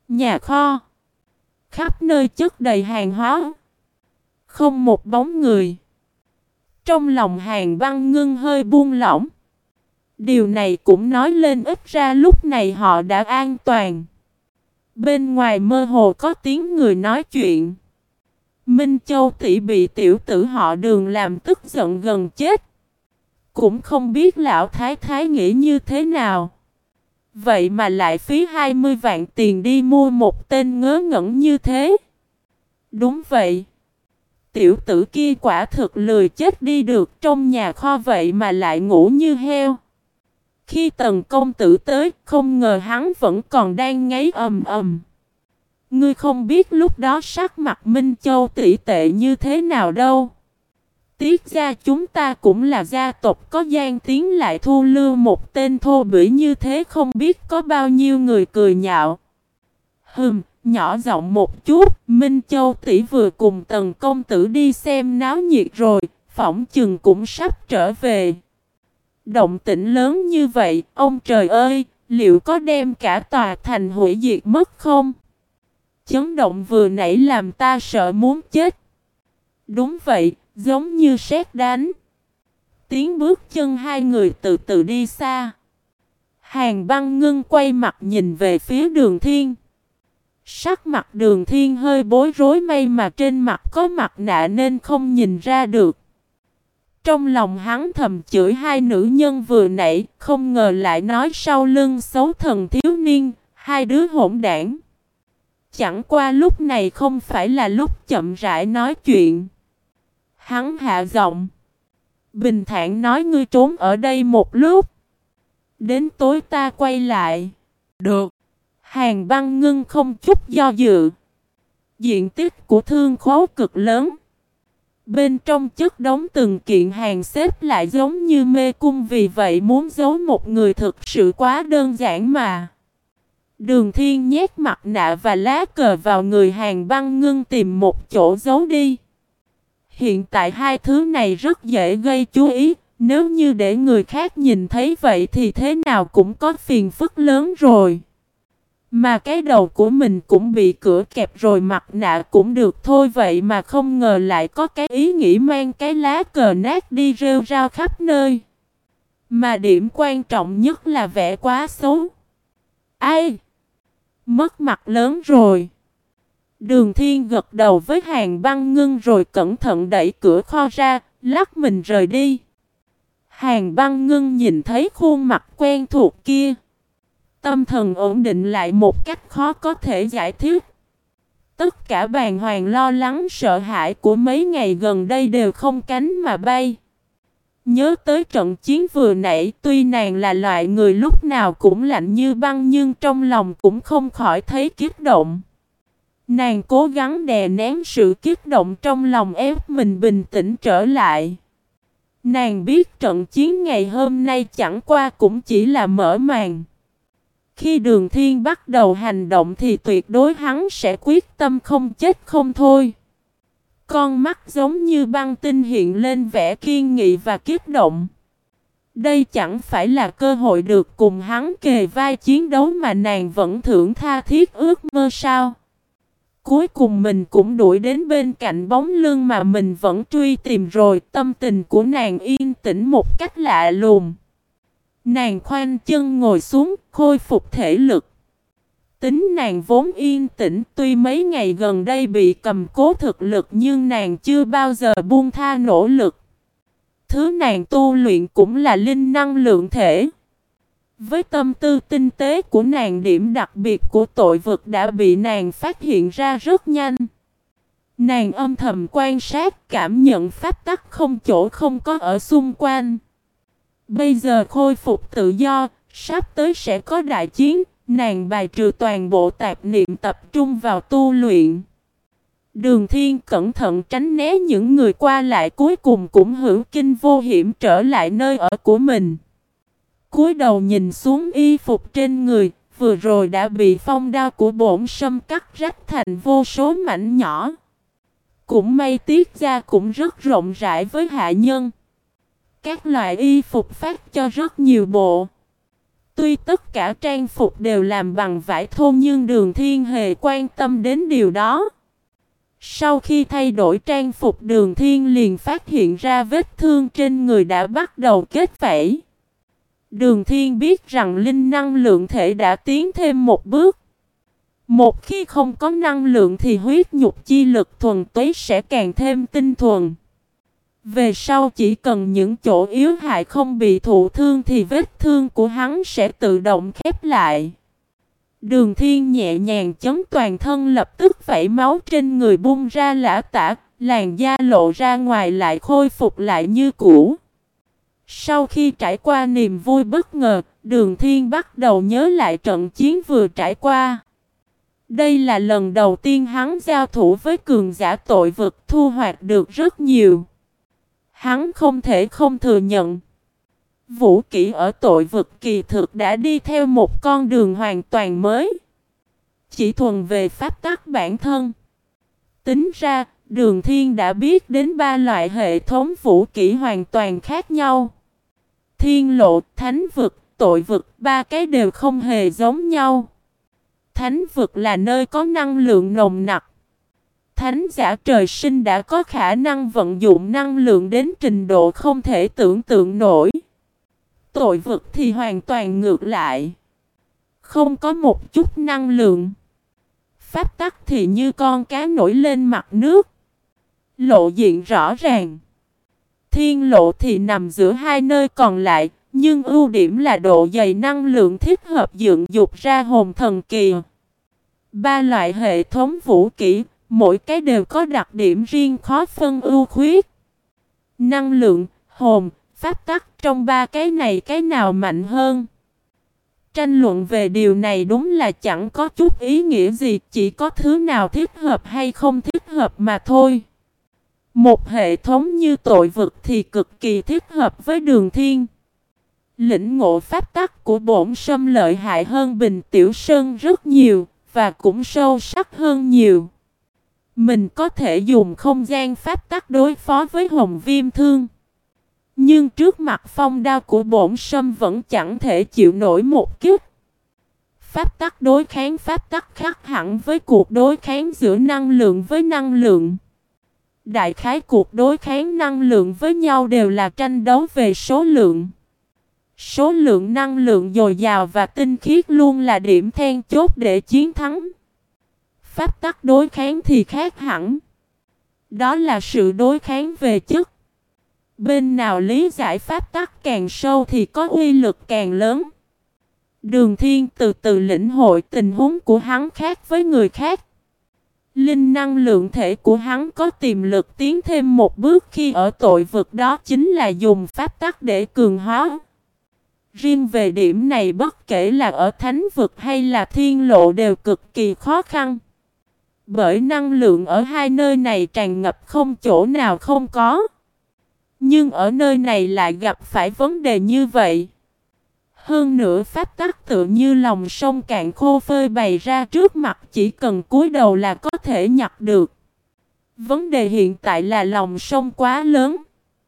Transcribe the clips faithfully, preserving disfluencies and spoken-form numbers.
Nhà kho. Khắp nơi chất đầy hàng hóa. Không một bóng người. Trong lòng Hàn Băng Ngưng hơi buông lỏng. Điều này cũng nói lên ít ra lúc này họ đã an toàn. Bên ngoài mơ hồ có tiếng người nói chuyện. Minh Châu tỷ bị tiểu tử họ Đường làm tức giận gần chết. Cũng không biết lão thái thái nghĩ như thế nào. Vậy mà lại phí hai mươi vạn tiền đi mua một tên ngớ ngẩn như thế. Đúng vậy. Tiểu tử kia quả thực lười chết đi được, trong nhà kho vậy mà lại ngủ như heo. Khi Tần công tử tới, không ngờ hắn vẫn còn đang ngáy ầm ầm. Ngươi không biết lúc đó sắc mặt Minh Châu tỷ tệ như thế nào đâu. Tiếc ra chúng ta cũng là gia tộc có gian tiếng lại thu lưu một tên thô bỉ như thế, không biết có bao nhiêu người cười nhạo. Hừm, nhỏ giọng một chút, Minh Châu tỷ vừa cùng Tần công tử đi xem náo nhiệt rồi, phỏng chừng cũng sắp trở về. Động tĩnh lớn như vậy, ông trời ơi, liệu có đem cả tòa thành hủy diệt mất không? Chấn động vừa nãy làm ta sợ muốn chết. Đúng vậy, giống như sét đánh. Tiếng bước chân hai người từ từ đi xa. Hàn Băng Ngưng quay mặt nhìn về phía Đường Thiên. Sắc mặt Đường Thiên hơi bối rối, may mà trên mặt có mặt nạ nên không nhìn ra được. Trong lòng hắn thầm chửi hai nữ nhân vừa nãy, không ngờ lại nói sau lưng xấu thần thiếu niên, hai đứa hỗn đảng. Chẳng qua lúc này không phải là lúc chậm rãi nói chuyện. Hắn hạ giọng. Bình thản nói, ngươi trốn ở đây một lúc. Đến tối ta quay lại. Được. Hàn Băng Ngưng không chút do dự. Diện tích của thương khố cực lớn. Bên trong chất đống từng kiện hàng xếp lại giống như mê cung, vì vậy muốn giấu một người thực sự quá đơn giản mà. Đường Thiên nhét mặt nạ và lá cờ vào người Hàn Băng Ngưng, tìm một chỗ giấu đi. Hiện tại hai thứ này rất dễ gây chú ý, nếu như để người khác nhìn thấy vậy thì thế nào cũng có phiền phức lớn rồi. Mà cái đầu của mình cũng bị cửa kẹp rồi, mặt nạ cũng được thôi, vậy mà không ngờ lại có cái ý nghĩ mang cái lá cờ nát đi rêu rao khắp nơi. Mà điểm quan trọng nhất là vẻ quá xấu. Ai? Mất mặt lớn rồi. Đường Thiên gật đầu với Hàn Băng Ngưng rồi cẩn thận đẩy cửa kho ra, lắc mình rời đi. Hàn Băng Ngưng nhìn thấy khuôn mặt quen thuộc kia. Tâm thần ổn định lại một cách khó có thể giải thích. Tất cả bàng hoàng lo lắng sợ hãi của mấy ngày gần đây đều không cánh mà bay. Nhớ tới trận chiến vừa nãy, tuy nàng là loại người lúc nào cũng lạnh như băng nhưng trong lòng cũng không khỏi thấy kích động. Nàng cố gắng đè nén sự kích động trong lòng, ép mình bình tĩnh trở lại. Nàng biết trận chiến ngày hôm nay chẳng qua cũng chỉ là mở màn. Khi Đường Thiên bắt đầu hành động thì tuyệt đối hắn sẽ quyết tâm không chết không thôi. Con mắt giống như băng tinh hiện lên vẻ kiên nghị và kích động. Đây chẳng phải là cơ hội được cùng hắn kề vai chiến đấu mà nàng vẫn thưởng tha thiết ước mơ sao? Cuối cùng mình cũng đuổi đến bên cạnh bóng lưng mà mình vẫn truy tìm rồi. Tâm tình của nàng yên tĩnh một cách lạ lùng. Nàng khoanh chân ngồi xuống, khôi phục thể lực. Tính nàng vốn yên tĩnh, tuy mấy ngày gần đây bị cầm cố thực lực nhưng nàng chưa bao giờ buông tha nỗ lực. Thứ nàng tu luyện cũng là linh năng lượng thể. Với tâm tư tinh tế của nàng, điểm đặc biệt của tội vực đã bị nàng phát hiện ra rất nhanh. Nàng âm thầm quan sát, cảm nhận pháp tắc không chỗ không có ở xung quanh. Bây giờ khôi phục tự do, sắp tới sẽ có đại chiến, nàng bài trừ toàn bộ tạp niệm, tập trung vào tu luyện. Đường Thiên cẩn thận tránh né những người qua lại, cuối cùng cũng hữu kinh vô hiểm trở lại nơi ở của mình. Cúi đầu nhìn xuống y phục trên người, vừa rồi đã bị phong đao của bổn sâm cắt rách thành vô số mảnh nhỏ. Cũng may tiết ra cũng rất rộng rãi với hạ nhân. Các loại y phục phát cho rất nhiều bộ. Tuy tất cả trang phục đều làm bằng vải thô nhưng Đường Thiên hề quan tâm đến điều đó. Sau khi thay đổi trang phục, Đường Thiên liền phát hiện ra vết thương trên người đã bắt đầu kết vảy. Đường Thiên biết rằng linh năng lượng thể đã tiến thêm một bước. Một khi không có năng lượng thì huyết nhục chi lực thuần túy sẽ càng thêm tinh thuần. Về sau chỉ cần những chỗ yếu hại không bị thụ thương thì vết thương của hắn sẽ tự động khép lại. Đường Thiên nhẹ nhàng chấn toàn thân, lập tức vảy máu trên người bung ra lã tả, làn da lộ ra ngoài lại khôi phục lại như cũ. Sau khi trải qua niềm vui bất ngờ, Đường Thiên bắt đầu nhớ lại trận chiến vừa trải qua. Đây là lần đầu tiên hắn giao thủ với cường giả tội vực, thu hoạch được rất nhiều. Hắn không thể không thừa nhận, vũ kỹ ở tội vực kỳ thực đã đi theo một con đường hoàn toàn mới. Chỉ thuần về pháp tắc bản thân. Tính ra, Đường Thiên đã biết đến ba loại hệ thống vũ kỹ hoàn toàn khác nhau. Thiên lộ, thánh vực, tội vực, ba cái đều không hề giống nhau. Thánh vực là nơi có năng lượng nồng nặc. Thánh giả trời sinh đã có khả năng vận dụng năng lượng đến trình độ không thể tưởng tượng nổi. Tội vực thì hoàn toàn ngược lại. Không có một chút năng lượng. Pháp tắc thì như con cá nổi lên mặt nước. Lộ diện rõ ràng. Thiên lộ thì nằm giữa hai nơi còn lại, nhưng ưu điểm là độ dày năng lượng thích hợp dựng dục ra hồn thần kỳ. Ba loại hệ thống vũ kỹ, mỗi cái đều có đặc điểm riêng khó phân ưu khuyết. Năng lượng, hồn, pháp tắc, trong ba cái này cái nào mạnh hơn? Tranh luận về điều này đúng là chẳng có chút ý nghĩa gì, chỉ có thứ nào thích hợp hay không thích hợp mà thôi. Một hệ thống như tội vực thì cực kỳ thích hợp với Đường Thiên. Lĩnh ngộ pháp tắc của bổn sâm lợi hại hơn Bình Tiểu Sơn rất nhiều, và cũng sâu sắc hơn nhiều. Mình có thể dùng không gian pháp tắc đối phó với Hồng Viêm Thương. Nhưng trước mặt phong đao của bổn sâm vẫn chẳng thể chịu nổi một kích. Pháp tắc đối kháng pháp tắc khác hẳn với cuộc đối kháng giữa năng lượng với năng lượng. Đại khái cuộc đối kháng năng lượng với nhau đều là tranh đấu về số lượng. Số lượng năng lượng dồi dào và tinh khiết luôn là điểm then chốt để chiến thắng. Pháp tắc đối kháng thì khác hẳn. Đó là sự đối kháng về chất. Bên nào lý giải pháp tắc càng sâu thì có uy lực càng lớn. Đường Thiên từ từ lĩnh hội tình huống của hắn khác với người khác. Linh năng lượng thể của hắn có tiềm lực tiến thêm một bước khi ở tội vực, đó chính là dùng pháp tắc để cường hóa. Riêng về điểm này, bất kể là ở thánh vực hay là thiên lộ đều cực kỳ khó khăn. Bởi năng lượng ở hai nơi này tràn ngập không chỗ nào không có. Nhưng ở nơi này lại gặp phải vấn đề như vậy. Hơn nữa pháp tắc tự như lòng sông cạn khô phơi bày ra trước mặt, chỉ cần cúi đầu là có thể nhặt được. Vấn đề hiện tại là lòng sông quá lớn.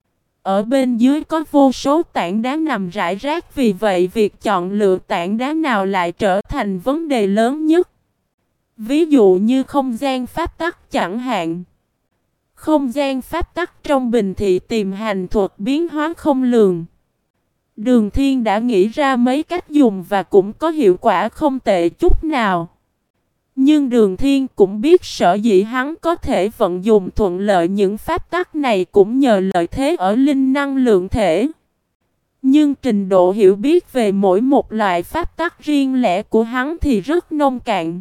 Ở bên dưới có vô số tảng đá nằm rải rác, vì vậy việc chọn lựa tảng đá nào lại trở thành vấn đề lớn nhất. Ví dụ như không gian pháp tắc chẳng hạn. Không gian pháp tắc trong bình thị tìm hành thuật biến hóa không lường. Đường Thiên đã nghĩ ra mấy cách dùng và cũng có hiệu quả không tệ chút nào. Nhưng Đường Thiên cũng biết sở dĩ hắn có thể vận dụng thuận lợi những pháp tắc này cũng nhờ lợi thế ở linh năng lượng thể. Nhưng trình độ hiểu biết về mỗi một loại pháp tắc riêng lẻ của hắn thì rất nông cạn,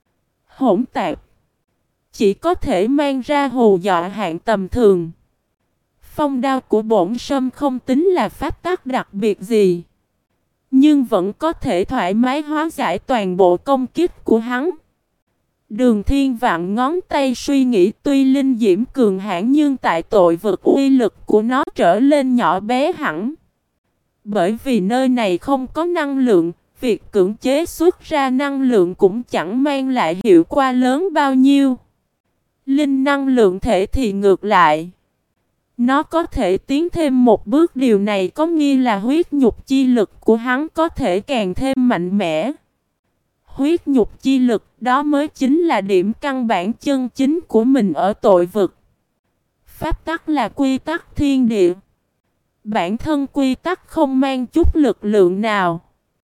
hỗn tạp, chỉ có thể mang ra hù dọa hạng tầm thường. Phong đao của bổn sâm không tính là pháp tắc đặc biệt gì, nhưng vẫn có thể thoải mái hóa giải toàn bộ công kích của hắn. Đường Thiên vặn ngón tay suy nghĩ, tuy linh diễm cường hãn nhưng tại tội vực uy lực của nó trở lên nhỏ bé hẳn. Bởi vì nơi này không có năng lượng, việc cưỡng chế xuất ra năng lượng cũng chẳng mang lại hiệu quả lớn bao nhiêu. Linh năng lượng thể thì ngược lại. Nó có thể tiến thêm một bước, điều này có nghĩa là huyết nhục chi lực của hắn có thể càng thêm mạnh mẽ. Huyết nhục chi lực đó mới chính là điểm căn bản chân chính của mình ở tội vực. Pháp tắc là quy tắc thiên địa. Bản thân quy tắc không mang chút lực lượng nào.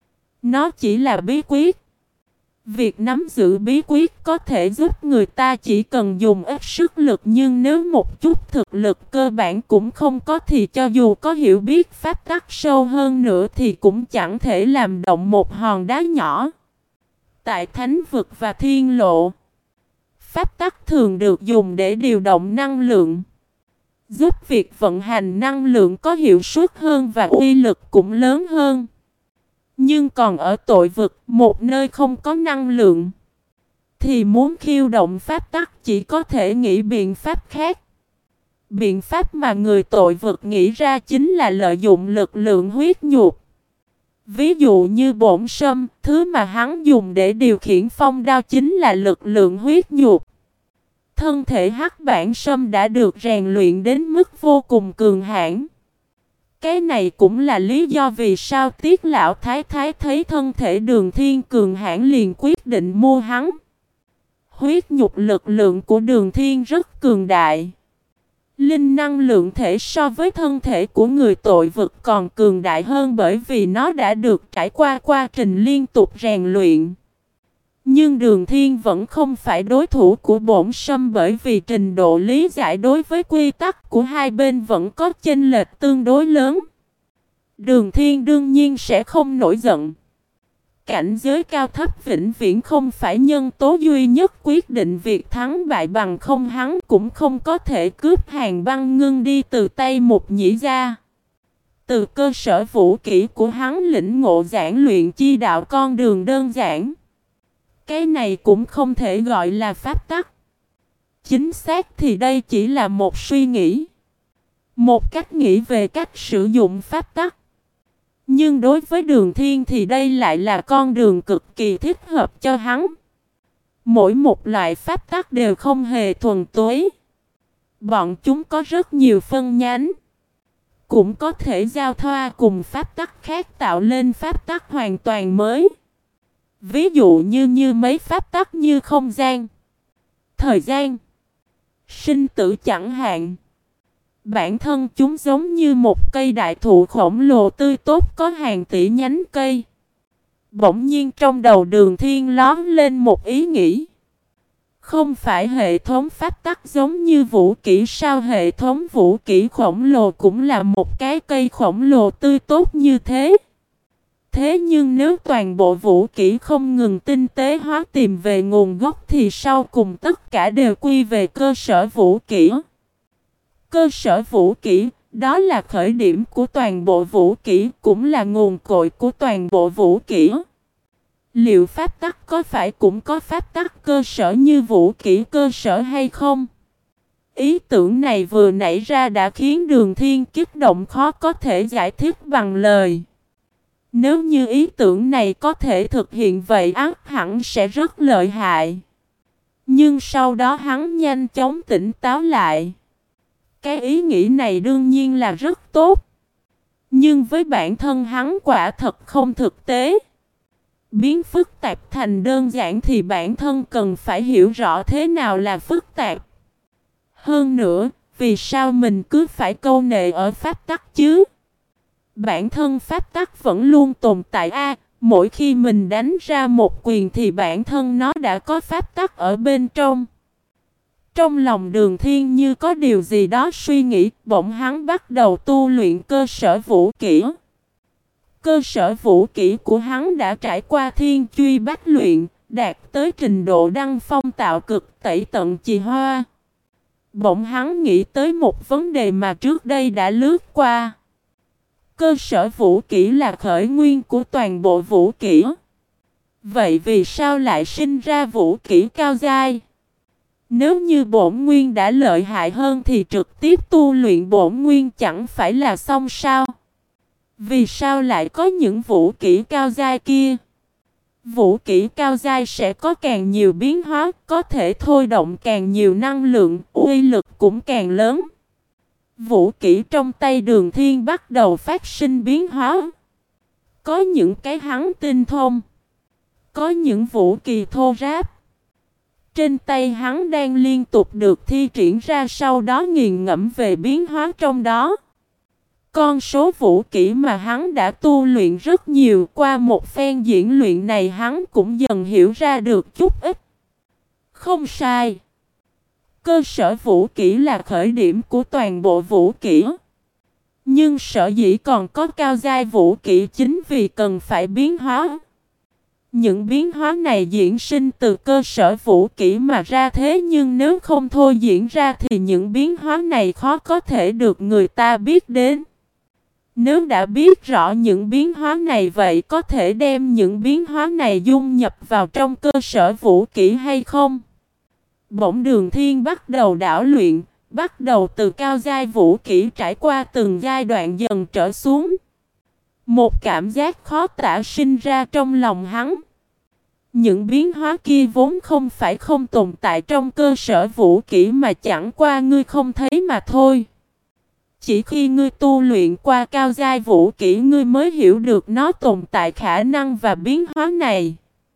Nó chỉ là bí quyết. Việc nắm giữ bí quyết có thể giúp người ta chỉ cần dùng ít sức lực, nhưng nếu một chút thực lực cơ bản cũng không có thì cho dù có hiểu biết pháp tắc sâu hơn nữa thì cũng chẳng thể làm động một hòn đá nhỏ. Tại thánh vực và thiên lộ, pháp tắc thường được dùng để điều động năng lượng, giúp việc vận hành năng lượng có hiệu suất hơn và uy lực cũng lớn hơn. Nhưng còn ở tội vực, một nơi không có năng lượng, thì muốn khiêu động pháp tắc chỉ có thể nghĩ biện pháp khác. Biện pháp mà người tội vực nghĩ ra chính là lợi dụng lực lượng huyết nhục. Ví dụ như bổn sâm, thứ mà hắn dùng để điều khiển phong đao chính là lực lượng huyết nhục. Thân thể hắc bản sâm đã được rèn luyện đến mức vô cùng cường hãn. Cái này cũng là lý do vì sao Tiết Lão Thái Thái thấy thân thể Đường Thiên cường hãn liền quyết định mua hắn. Huyết nhục lực lượng của Đường Thiên rất cường đại. Linh năng lượng thể so với thân thể của người tội vực còn cường đại hơn, bởi vì nó đã được trải qua quá trình liên tục rèn luyện. Nhưng Đường Thiên vẫn không phải đối thủ của bổn sâm, bởi vì trình độ lý giải đối với quy tắc của hai bên vẫn có chênh lệch tương đối lớn. Đường Thiên đương nhiên sẽ không nổi giận. Cảnh giới cao thấp vĩnh viễn không phải nhân tố duy nhất quyết định việc thắng bại, bằng không hắn cũng không có thể cướp Hàn Băng Ngưng đi từ tay Mục Nhĩ gia. Từ cơ sở vũ kỹ của hắn lĩnh ngộ giản luyện chi đạo con đường đơn giản. Cái này cũng không thể gọi là pháp tắc. Chính xác thì đây chỉ là một suy nghĩ, một cách nghĩ về cách sử dụng pháp tắc. Nhưng đối với Đường Thiên thì đây lại là con đường cực kỳ thích hợp cho hắn. Mỗi một loại pháp tắc đều không hề thuần túy. Bọn chúng có rất nhiều phân nhánh, cũng có thể giao thoa cùng pháp tắc khác tạo lên pháp tắc hoàn toàn mới. Ví dụ như như mấy pháp tắc như không gian, thời gian, sinh tử chẳng hạn. Bản thân chúng giống như một cây đại thụ khổng lồ tươi tốt có hàng tỷ nhánh cây. Bỗng nhiên trong đầu Đường Thiên lóe lên một ý nghĩ. Không phải hệ thống pháp tắc giống như vũ kỹ sao? Hệ thống vũ kỹ khổng lồ cũng là một cái cây khổng lồ tươi tốt như thế. Thế nhưng nếu toàn bộ vũ kỹ không ngừng tinh tế hóa tìm về nguồn gốc thì sau cùng tất cả đều quy về cơ sở vũ kỹ. Cơ sở vũ kỹ, đó là khởi điểm của toàn bộ vũ kỹ, cũng là nguồn cội của toàn bộ vũ kỹ. Liệu pháp tắc có phải cũng có pháp tắc cơ sở như vũ kỹ cơ sở hay không? Ý tưởng này vừa nảy ra đã khiến Đường Thiên kích động khó có thể giải thích bằng lời. Nếu như ý tưởng này có thể thực hiện vậy ắt hẳn sẽ rất lợi hại. Nhưng sau đó hắn nhanh chóng tỉnh táo lại. Cái ý nghĩ này đương nhiên là rất tốt. Nhưng với bản thân hắn quả thật không thực tế. Biến phức tạp thành đơn giản thì bản thân cần phải hiểu rõ thế nào là phức tạp. Hơn nữa, vì sao mình cứ phải câu nệ ở pháp tắc chứ? Bản thân pháp tắc vẫn luôn tồn tại a. Mỗi khi mình đánh ra một quyền thì bản thân nó đã có pháp tắc ở bên trong. Trong lòng Đường Thiên như có điều gì đó suy nghĩ, bỗng hắn bắt đầu tu luyện cơ sở vũ kỹ. Cơ sở vũ kỹ của hắn đã trải qua thiên truy bách luyện, đạt tới trình độ đăng phong tạo cực, tẩy tận trì hoa. Bỗng hắn nghĩ tới một vấn đề mà trước đây đã lướt qua. Cơ sở vũ kỹ là khởi nguyên của toàn bộ vũ kỹ. Vậy vì sao lại sinh ra vũ kỹ cao giai? Nếu như bổn nguyên đã lợi hại hơn thì trực tiếp tu luyện bổn nguyên chẳng phải là xong sao? Vì sao lại có những vũ kỹ cao giai kia? Vũ kỹ cao giai sẽ có càng nhiều biến hóa, có thể thôi động càng nhiều năng lượng, uy lực cũng càng lớn. Vũ kỹ trong tay Đường Thiên bắt đầu phát sinh biến hóa. Có những cái hắn tinh thông, có những vũ kỳ thô ráp. Trên tay hắn đang liên tục được thi triển ra, sau đó nghiền ngẫm về biến hóa trong đó. Con số vũ kỹ mà hắn đã tu luyện rất nhiều, qua một phen diễn luyện này hắn cũng dần hiểu ra được chút ít. Không sai. Cơ sở vũ kỹ là khởi điểm của toàn bộ vũ kỹ. Nhưng sở dĩ còn có cao giai vũ kỹ chính vì cần phải biến hóa. Những biến hóa này diễn sinh từ cơ sở vũ kỹ mà ra, thế nhưng nếu không thôi diễn ra thì những biến hóa này khó có thể được người ta biết đến. Nếu đã biết rõ những biến hóa này, vậy có thể đem những biến hóa này dung nhập vào trong cơ sở vũ kỹ hay không? Bỗng Đường Thiên bắt đầu đảo luyện, bắt đầu từ cao giai vũ kỹ trải qua từng giai đoạn dần trở xuống. Một cảm giác khó tả sinh ra trong lòng hắn. Những biến hóa kia vốn không phải không tồn tại trong cơ sở vũ kỹ, mà chẳng qua ngươi không thấy mà thôi. Chỉ khi ngươi tu luyện qua cao giai vũ kỹ, ngươi mới hiểu được nó tồn tại khả năng và biến hóa này.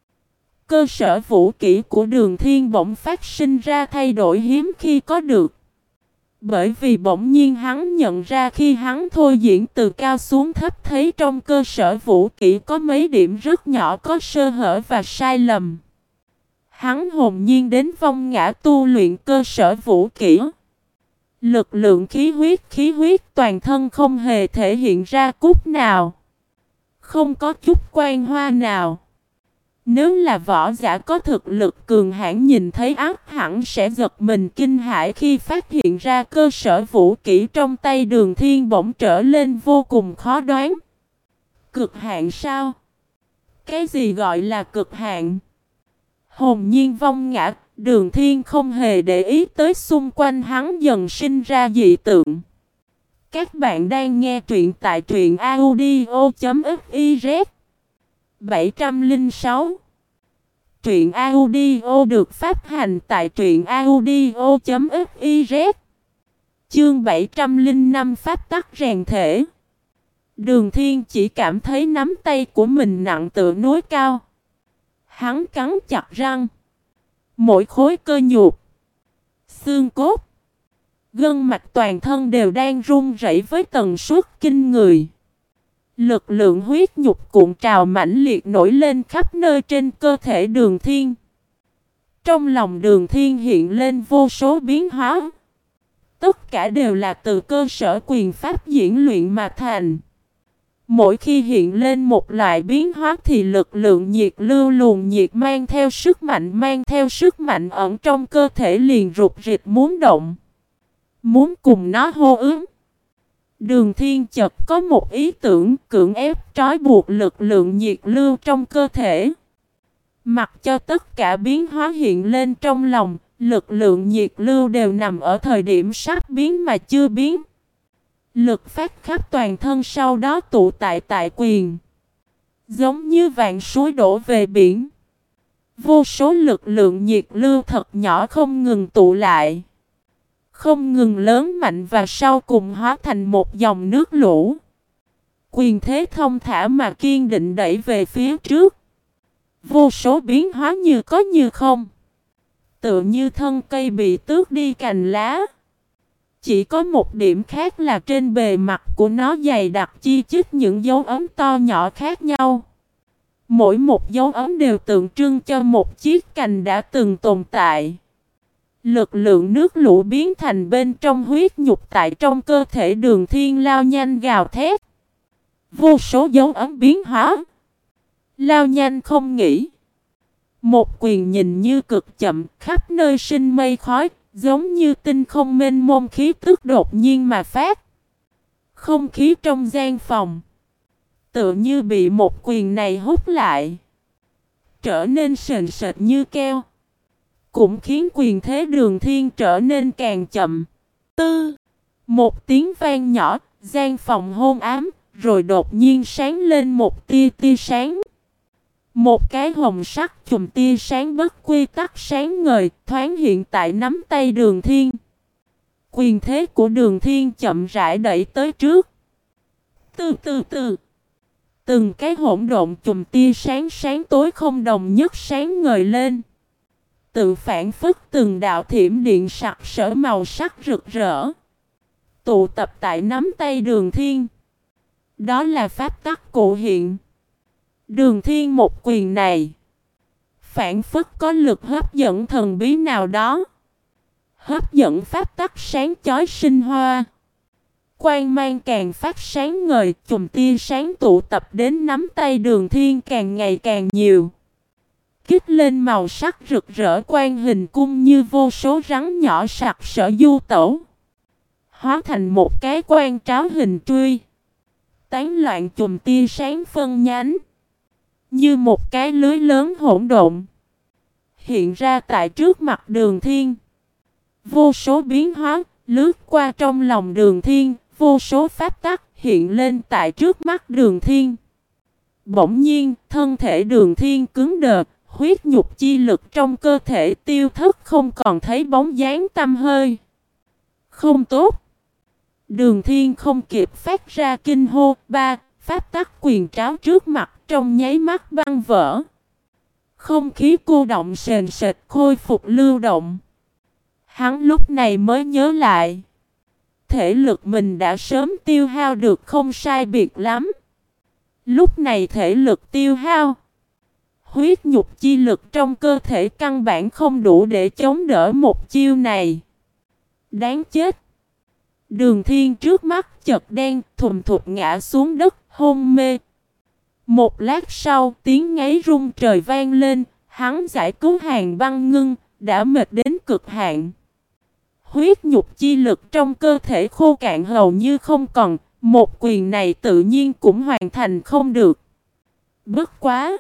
Cơ sở vũ kỹ của Đường Thiên bỗng phát sinh ra thay đổi hiếm khi có được. Bởi vì bỗng nhiên hắn nhận ra khi hắn thôi diễn từ cao xuống thấp, thấy trong cơ sở vũ kỹ có mấy điểm rất nhỏ có sơ hở và sai lầm. Hắn hồn nhiên đến vong ngã tu luyện cơ sở vũ kỹ. Lực lượng khí huyết khí huyết toàn thân không hề thể hiện ra cúc nào. Không có chút quan hoa nào. Nếu là võ giả có thực lực cường hãn nhìn thấy ác hẳn sẽ giật mình kinh hãi khi phát hiện ra cơ sở vũ kỹ trong tay Đường Thiên bỗng trở lên vô cùng khó đoán. Cực hạn sao? Cái gì gọi là cực hạn? Hồn nhiên vong ngã, Đường Thiên không hề để ý tới xung quanh hắn dần sinh ra dị tượng. Các bạn đang nghe truyện tại truyện audio chấm fiz. bảy trăm lẻ sáu. Truyện audio được phát hành tại truyện audio chấm fiz. Chương bảy trăm lẻ năm pháp tắc rèn thể. Đường Thiên chỉ cảm thấy nắm tay của mình nặng tựa núi cao. Hắn cắn chặt răng. Mỗi khối cơ nhục, xương cốt, gân mạch toàn thân đều đang run rẩy với tần suất kinh người. Lực lượng huyết nhục cuộn trào mãnh liệt nổi lên khắp nơi trên cơ thể Đường Thiên. Trong lòng Đường Thiên hiện lên vô số biến hóa. Tất cả đều là từ cơ sở quyền pháp diễn luyện mà thành. Mỗi khi hiện lên một loại biến hóa thì lực lượng nhiệt lưu luồng nhiệt mang theo sức mạnh mang theo sức mạnh ẩn trong cơ thể liền rụt rịch muốn động. Muốn cùng nó hô ứng. Đường Thiên chợt có một ý tưởng cưỡng ép trói buộc lực lượng nhiệt lưu trong cơ thể. Mặc cho tất cả biến hóa hiện lên trong lòng, lực lượng nhiệt lưu đều nằm ở thời điểm sắp biến mà chưa biến. Lực phát khắp toàn thân sau đó tụ tại tại quyền. Giống như vạn suối đổ về biển. Vô số lực lượng nhiệt lưu thật nhỏ không ngừng tụ lại. Không ngừng lớn mạnh và sau cùng hóa thành một dòng nước lũ. Quyền thế thông thả mà kiên định đẩy về phía trước. Vô số biến hóa như có như không. Tựa như thân cây bị tước đi cành lá. Chỉ có một điểm khác là trên bề mặt của nó dày đặc chi chít những dấu ấn to nhỏ khác nhau. Mỗi một dấu ấn đều tượng trưng cho một chiếc cành đã từng tồn tại. Lực lượng nước lũ biến thành bên trong huyết nhục tại trong cơ thể Đường Thiên lao nhanh gào thét. Vô số dấu ấn biến hóa. Lao nhanh không nghỉ. Một quyền nhìn như cực chậm, khắp nơi sinh mây khói, giống như tinh không mênh mông khí tức đột nhiên mà phát. Không khí trong gian phòng tựa như bị một quyền này hút lại, trở nên sền sệt như keo. Cũng khiến quyền thế Đường Thiên trở nên càng chậm. Tư, một tiếng vang nhỏ, gian phòng hôn ám, rồi đột nhiên sáng lên một tia tia sáng. Một cái hồng sắc chùm tia sáng bất quy tắc sáng ngời, thoáng hiện tại nắm tay Đường Thiên. Quyền thế của Đường Thiên chậm rãi đẩy tới trước. Từ từ từ. Từng cái hỗn độn chùm tia sáng sáng tối không đồng nhất sáng ngời lên. Tự phản phất từng đạo thiểm điện sặc sỡ màu sắc rực rỡ. Tụ tập tại nắm tay Đường Thiên. Đó là pháp tắc cụ hiện. Đường Thiên một quyền này. Phản phất có lực hấp dẫn thần bí nào đó. Hấp dẫn pháp tắc sáng chói sinh hoa. Quang mang càng phát sáng ngời, chùm tia sáng tụ tập đến nắm tay Đường Thiên càng ngày càng nhiều. Kích lên màu sắc rực rỡ quang hình cung như vô số rắn nhỏ sặc sỡ du tẩu. Hóa thành một cái quan tráo hình truy. Tán loạn chùm tia sáng phân nhánh. Như một cái lưới lớn hỗn độn. Hiện ra tại trước mặt Đường Thiên. Vô số biến hóa, lướt qua trong lòng Đường Thiên. Vô số pháp tắc hiện lên tại trước mắt Đường Thiên. Bỗng nhiên, thân thể Đường Thiên cứng đờ, huyết nhục chi lực trong cơ thể tiêu thất không còn thấy bóng dáng tăm hơi. Không tốt. Đường Thiên không kịp phát ra kinh hô, ba, pháp tắc quyền tráo trước mặt trong nháy mắt băng vỡ. Không khí cô động sền sệt khôi phục lưu động. Hắn lúc này mới nhớ lại. Thể lực mình đã sớm tiêu hao được không sai biệt lắm. Lúc này thể lực tiêu hao. Huyết nhục chi lực trong cơ thể căn bản không đủ để chống đỡ một chiêu này. Đáng chết. Đường Thiên trước mắt chợt đen thùm thụt ngã xuống đất hôn mê. Một lát sau tiếng ngáy rung trời vang lên. Hắn giải cứu Hàn Băng Ngưng đã mệt đến cực hạn. Huyết nhục chi lực trong cơ thể khô cạn hầu như không còn. Một quyền này tự nhiên cũng hoàn thành không được. Bất quá.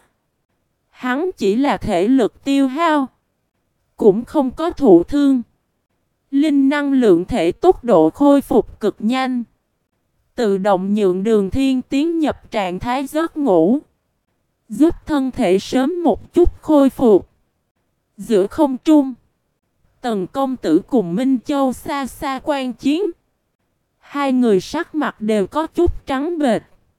Hắn chỉ là thể lực tiêu hao. Cũng không có thụ thương. Linh năng lượng thể tốc độ khôi phục cực nhanh. Tự động nhượng Đường Thiên tiến nhập trạng thái giấc ngủ. Giúp thân thể sớm một chút khôi phục. Giữa không trung. Tần công tử cùng Minh Châu xa xa quan chiến. Hai người sắc mặt đều có chút trắng bệch.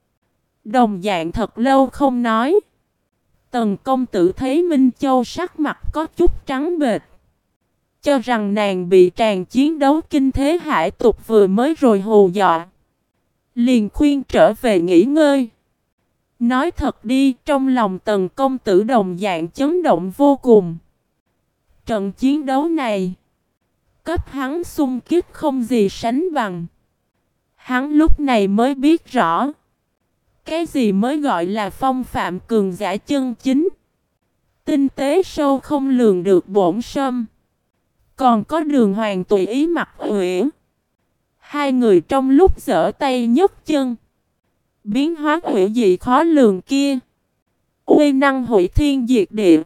Đồng dạng thật lâu không nói. Tần công tử thấy Minh Châu sắc mặt có chút trắng bệch. Cho rằng nàng bị tràn chiến đấu kinh thế hải tục vừa mới rồi hù dọa. Liền khuyên trở về nghỉ ngơi. Nói thật đi, trong lòng tần công tử đồng dạng chấn động vô cùng. Trận chiến đấu này, cấp hắn xung kích không gì sánh bằng. Hắn lúc này mới biết rõ. Cái gì mới gọi là phong phạm cường giả chân chính. Tinh tế sâu không lường được bổn sâm. Còn có Đường Hoàng tùy ý mặc uyển. Hai người trong lúc giở tay nhấc chân. Biến hóa hủy dị khó lường kia. Uy năng hủy thiên diệt địa.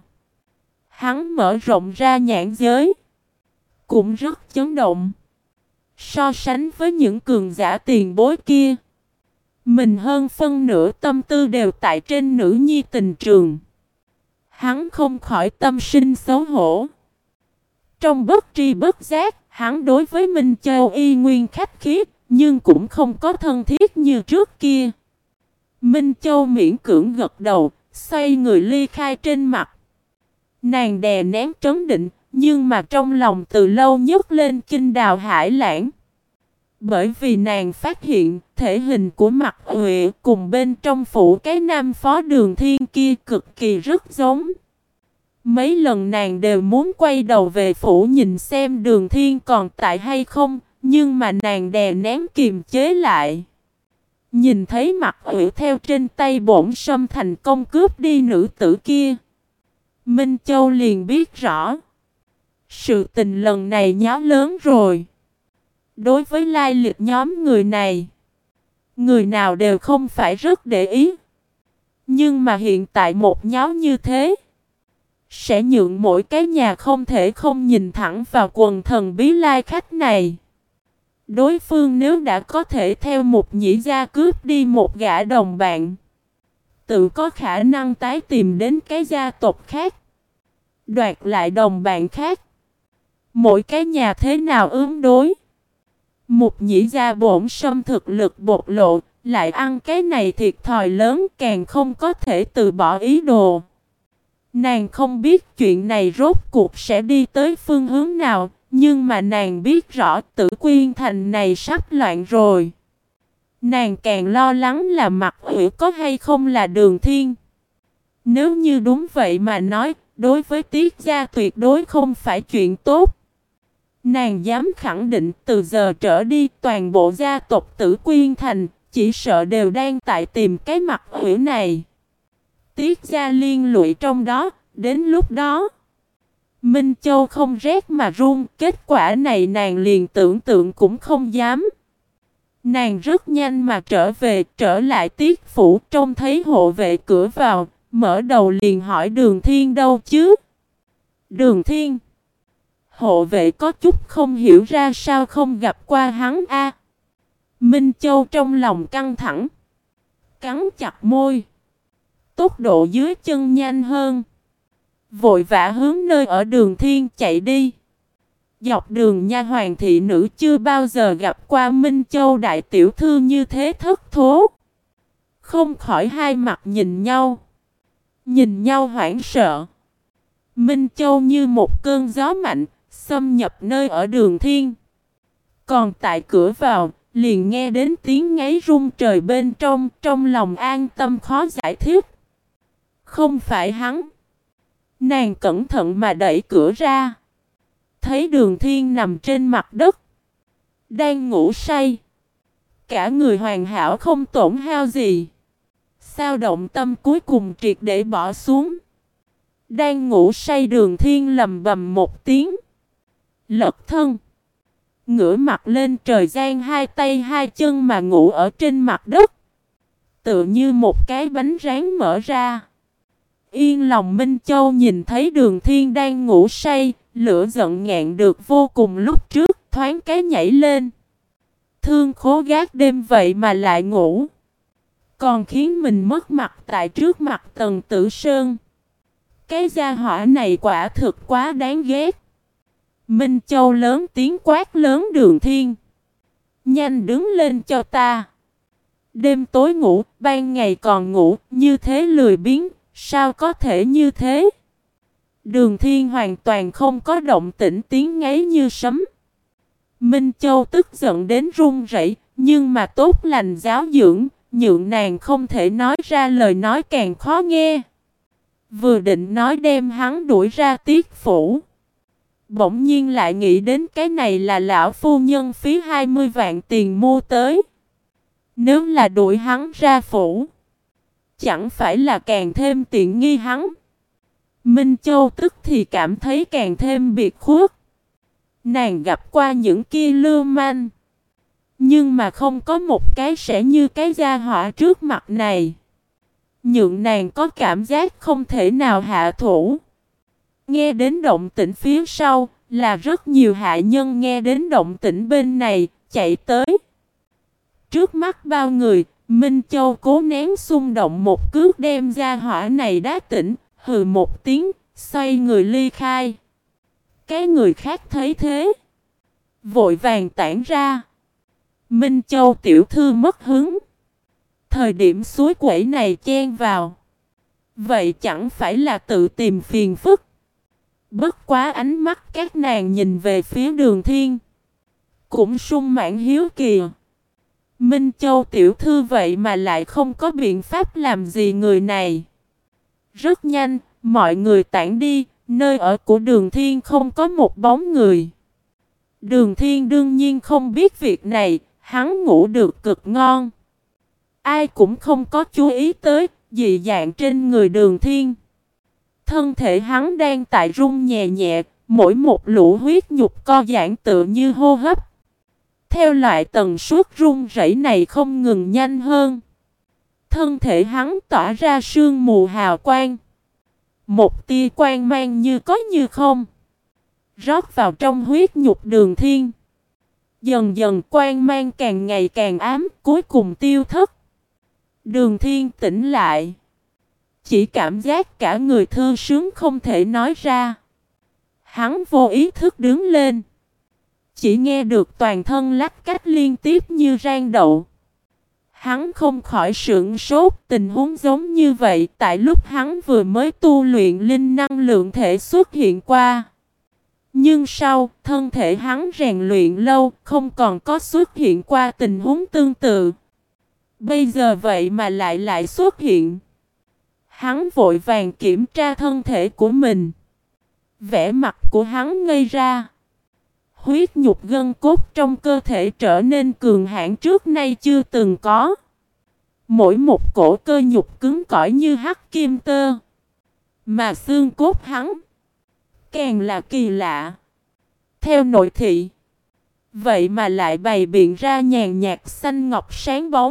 Hắn mở rộng ra nhãn giới. Cũng rất chấn động. So sánh với những cường giả tiền bối kia. Mình hơn phân nửa tâm tư đều tại trên nữ nhi tình trường. Hắn không khỏi tâm sinh xấu hổ. Trong bất tri bất giác, hắn đối với Minh Châu y nguyên khách khí, nhưng cũng không có thân thiết như trước kia. Minh Châu miễn cưỡng gật đầu, xoay người ly khai trên mặt. Nàng đè nén trấn định, nhưng mà trong lòng từ lâu nhấc lên kinh đào hải lãng. Bởi vì nàng phát hiện thể hình của Mặc Huệ cùng bên trong phủ cái nam phó Đường Thiên kia cực kỳ rất giống. Mấy lần nàng đều muốn quay đầu về phủ nhìn xem Đường Thiên còn tại hay không, nhưng mà nàng đè nén kiềm chế lại. Nhìn thấy Mặc Huệ theo trên tay bổn sâm thành công cướp đi nữ tử kia. Minh Châu liền biết rõ. Sự tình lần này nháo lớn rồi. Đối với lai lịch nhóm người này, người nào đều không phải rất để ý. Nhưng mà hiện tại một nháo như thế, sẽ nhượng mỗi cái nhà không thể không nhìn thẳng vào quần thần bí lai khách này. Đối phương nếu đã có thể theo một nhĩ gia cướp đi một gã đồng bạn, tự có khả năng tái tìm đến cái gia tộc khác, đoạt lại đồng bạn khác. Mỗi cái nhà thế nào ứng đối, Mục nhĩ gia bổn sâm thực lực bộc lộ, lại ăn cái này thiệt thòi lớn, càng không có thể từ bỏ ý đồ. Nàng không biết chuyện này rốt cuộc sẽ đi tới phương hướng nào, nhưng mà nàng biết rõ Tử Quyên Thành này sắp loạn rồi. Nàng càng lo lắng là Mặc Uyển có hay không là Đường Thiên. Nếu như đúng vậy mà nói, đối với Tiết gia tuyệt đối không phải chuyện tốt. Nàng dám khẳng định từ giờ trở đi toàn bộ gia tộc Tử Quyên Thành chỉ sợ đều đang tại tìm cái Mặc Uyển này. Tiết gia liên lụy trong đó, đến lúc đó Minh Châu không rét mà run, kết quả này nàng liền tưởng tượng cũng không dám. Nàng rất nhanh mà trở về, trở lại Tiết phủ, trông thấy hộ vệ cửa vào, mở đầu liền hỏi Đường Thiên đâu chứ? Đường Thiên. Hộ vệ có chút không hiểu ra sao không gặp qua hắn a. Minh Châu trong lòng căng thẳng, cắn chặt môi. Tốc độ dưới chân nhanh hơn, vội vã hướng nơi ở Đường Thiên chạy đi. Dọc đường nha hoàn thị nữ chưa bao giờ gặp qua Minh Châu đại tiểu thư như thế thất thố. Không khỏi hai mặt nhìn nhau. Nhìn nhau hoảng sợ. Minh Châu như một cơn gió mạnh, xâm nhập nơi ở Đường Thiên. Còn tại cửa vào, liền nghe đến tiếng ngáy rung trời bên trong, trong lòng an tâm khó giải thích. Không phải hắn. Nàng cẩn thận mà đẩy cửa ra. Thấy Đường Thiên nằm trên mặt đất, đang ngủ say. Cả người hoàn hảo không tổn hao gì. Sao động tâm cuối cùng triệt để bỏ xuống. Đang ngủ say Đường Thiên lầm bầm một tiếng. Lật thân. Ngửa mặt lên trời giang hai tay hai chân mà ngủ ở trên mặt đất. Tựa như một cái bánh rán mở ra. Yên lòng Minh Châu nhìn thấy Đường Thiên đang ngủ say, lửa giận ngạn được vô cùng lúc trước, thoáng cái nhảy lên. Thương khố gác đêm vậy mà lại ngủ. Còn khiến mình mất mặt tại trước mặt Tần Tử Sơn. Cái gia hỏa này quả thực quá đáng ghét. Minh Châu lớn tiếng quát lớn Đường Thiên. Nhanh đứng lên cho ta. Đêm tối ngủ, ban ngày còn ngủ, như thế lười biếng, sao có thể như thế? Đường Thiên hoàn toàn không có động tĩnh, tiếng ngáy như sấm. Minh Châu tức giận đến run rẩy, nhưng mà tốt lành giáo dưỡng, nhượng nàng không thể nói ra lời nói càng khó nghe. Vừa định nói đem hắn đuổi ra Tiết phủ, bỗng nhiên lại nghĩ đến cái này là lão phu nhân phí hai mươi vạn tiền mua tới. Nếu là đuổi hắn ra phủ, chẳng phải là càng thêm tiện nghi hắn. Minh Châu tức thì cảm thấy càng thêm biệt khuất. Nàng gặp qua những kia lưu manh, nhưng mà không có một cái sẽ như cái gia họa trước mặt này. Nhượng nàng có cảm giác không thể nào hạ thủ. Nghe đến động tĩnh phía sau, là rất nhiều hạ nhân nghe đến động tĩnh bên này, chạy tới. Trước mắt bao người, Minh Châu cố nén xung động một cước đem gia hỏa này đá tỉnh, hừ một tiếng, xoay người ly khai. Cái người khác thấy thế, vội vàng tản ra. Minh Châu tiểu thư mất hứng. Thời điểm suối quẩy này chen vào, vậy chẳng phải là tự tìm phiền phức. Bất quá ánh mắt các nàng nhìn về phía Đường Thiên, cũng sung mãn hiếu kỳ. Minh Châu tiểu thư vậy mà lại không có biện pháp làm gì người này. Rất nhanh, mọi người tản đi, nơi ở của Đường Thiên không có một bóng người. Đường Thiên đương nhiên không biết việc này, hắn ngủ được cực ngon. Ai cũng không có chú ý tới dị dạng trên người Đường Thiên. Thân thể hắn đang tại rung nhẹ nhẹ, mỗi một lũ huyết nhục co giãn tựa như hô hấp. Theo loại tần suất rung rẩy này không ngừng nhanh hơn. Thân thể hắn tỏa ra sương mù hào quang. Một tia quang mang như có như không, rót vào trong huyết nhục Đường Thiên. Dần dần quang mang càng ngày càng ám, cuối cùng tiêu thất. Đường Thiên tỉnh lại, chỉ cảm giác cả người thư sướng không thể nói ra. Hắn vô ý thức đứng lên, chỉ nghe được toàn thân lách cách liên tiếp như rang đậu. Hắn không khỏi sửng sốt, tình huống giống như vậy tại lúc hắn vừa mới tu luyện linh năng lượng thể xuất hiện qua. Nhưng sau, thân thể hắn rèn luyện lâu, không còn có xuất hiện qua tình huống tương tự. Bây giờ vậy mà lại lại xuất hiện. Hắn vội vàng kiểm tra thân thể của mình. Vẻ mặt của hắn ngây ra. Huyết nhục gân cốt trong cơ thể trở nên cường hãn trước nay chưa từng có. Mỗi một cổ cơ nhục cứng cỏi như hắc kim tơ. Mà xương cốt hắn càng là kỳ lạ. Theo nội thị, vậy mà lại bày biện ra nhàn nhạt xanh ngọc sáng bóng.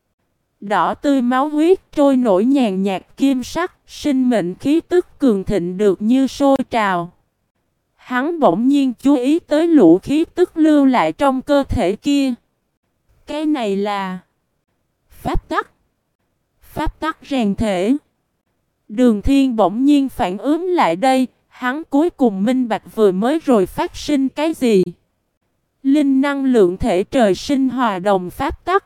Đỏ tươi máu huyết trôi nổi nhàn nhạt kim sắc, sinh mệnh khí tức cường thịnh được như sôi trào. Hắn bỗng nhiên chú ý tới lũ khí tức lưu lại trong cơ thể kia. Cái này là pháp tắc. Pháp tắc rèn thể. Đường Thiên bỗng nhiên phản ứng lại đây, hắn cuối cùng minh bạch vừa mới rồi phát sinh cái gì. Linh năng lượng thể trời sinh hòa đồng pháp tắc.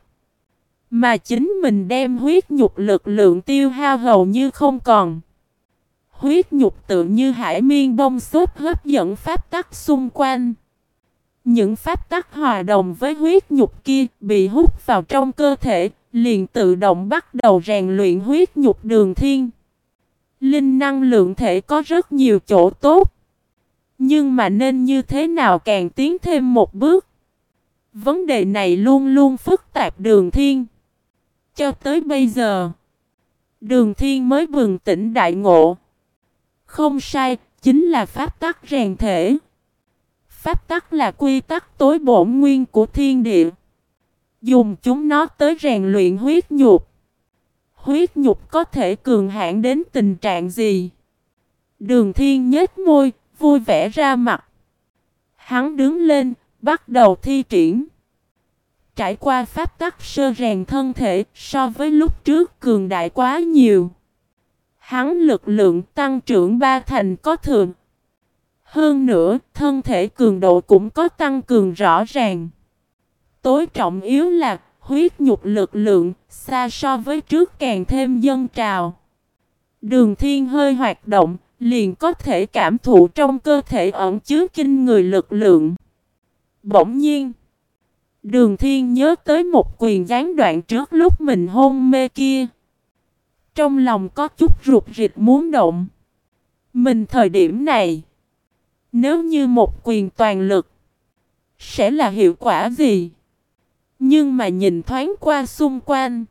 Mà chính mình đem huyết nhục lực lượng tiêu hao hầu như không còn. Huyết nhục tự như hải miên bông xốp hấp dẫn pháp tắc xung quanh. Những pháp tắc hòa đồng với huyết nhục kia bị hút vào trong cơ thể, liền tự động bắt đầu rèn luyện huyết nhục Đường Thiên. Linh năng lượng thể có rất nhiều chỗ tốt. Nhưng mà nên như thế nào càng tiến thêm một bước? Vấn đề này luôn luôn phức tạp Đường Thiên. Cho tới bây giờ, Đường Thiên mới bừng tỉnh đại ngộ. Không sai, chính là pháp tắc rèn thể. Pháp tắc là quy tắc tối bổn nguyên của thiên địa. Dùng chúng nó tới rèn luyện huyết nhục. Huyết nhục có thể cường hãn đến tình trạng gì? Đường Thiên nhếch môi, vui vẻ ra mặt. Hắn đứng lên, bắt đầu thi triển. Trải qua pháp tắc sơ rèn thân thể, so với lúc trước cường đại quá nhiều. Hắn lực lượng tăng trưởng ba thành có thừa. Hơn nữa, thân thể cường độ cũng có tăng cường rõ ràng. Tối trọng yếu là huyết nhục lực lượng xa so với trước càng thêm dâng trào. Đường Thiên hơi hoạt động, liền có thể cảm thụ trong cơ thể ẩn chứa kinh người lực lượng. Bỗng nhiên, Đường Thiên nhớ tới một quyền gián đoạn trước lúc mình hôn mê kia. Trong lòng có chút rụt rịch muốn động. Mình thời điểm này, nếu như một quyền toàn lực, sẽ là hiệu quả gì? Nhưng mà nhìn thoáng qua xung quanh,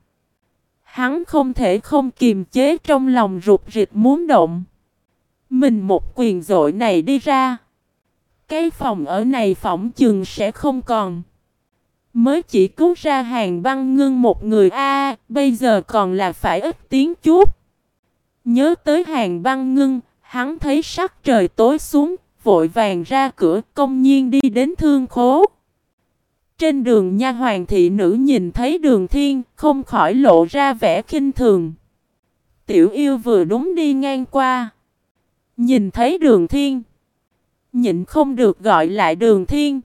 hắn không thể không kiềm chế trong lòng rụt rịch muốn động. Mình một quyền dội này đi ra, cái phòng ở này phỏng chừng sẽ không còn. Mới chỉ cứu ra Hàn Băng Ngưng một người a, à, bây giờ còn là phải ít tiếng chút. Nhớ tới Hàn Băng Ngưng, hắn thấy sắc trời tối xuống, vội vàng ra cửa, công nhiên đi đến thương khố. Trên đường nha hoàn thị nữ nhìn thấy Đường Thiên, không khỏi lộ ra vẻ khinh thường. Tiểu yêu vừa đúng đi ngang qua, nhìn thấy Đường Thiên, nhịn không được gọi lại Đường Thiên.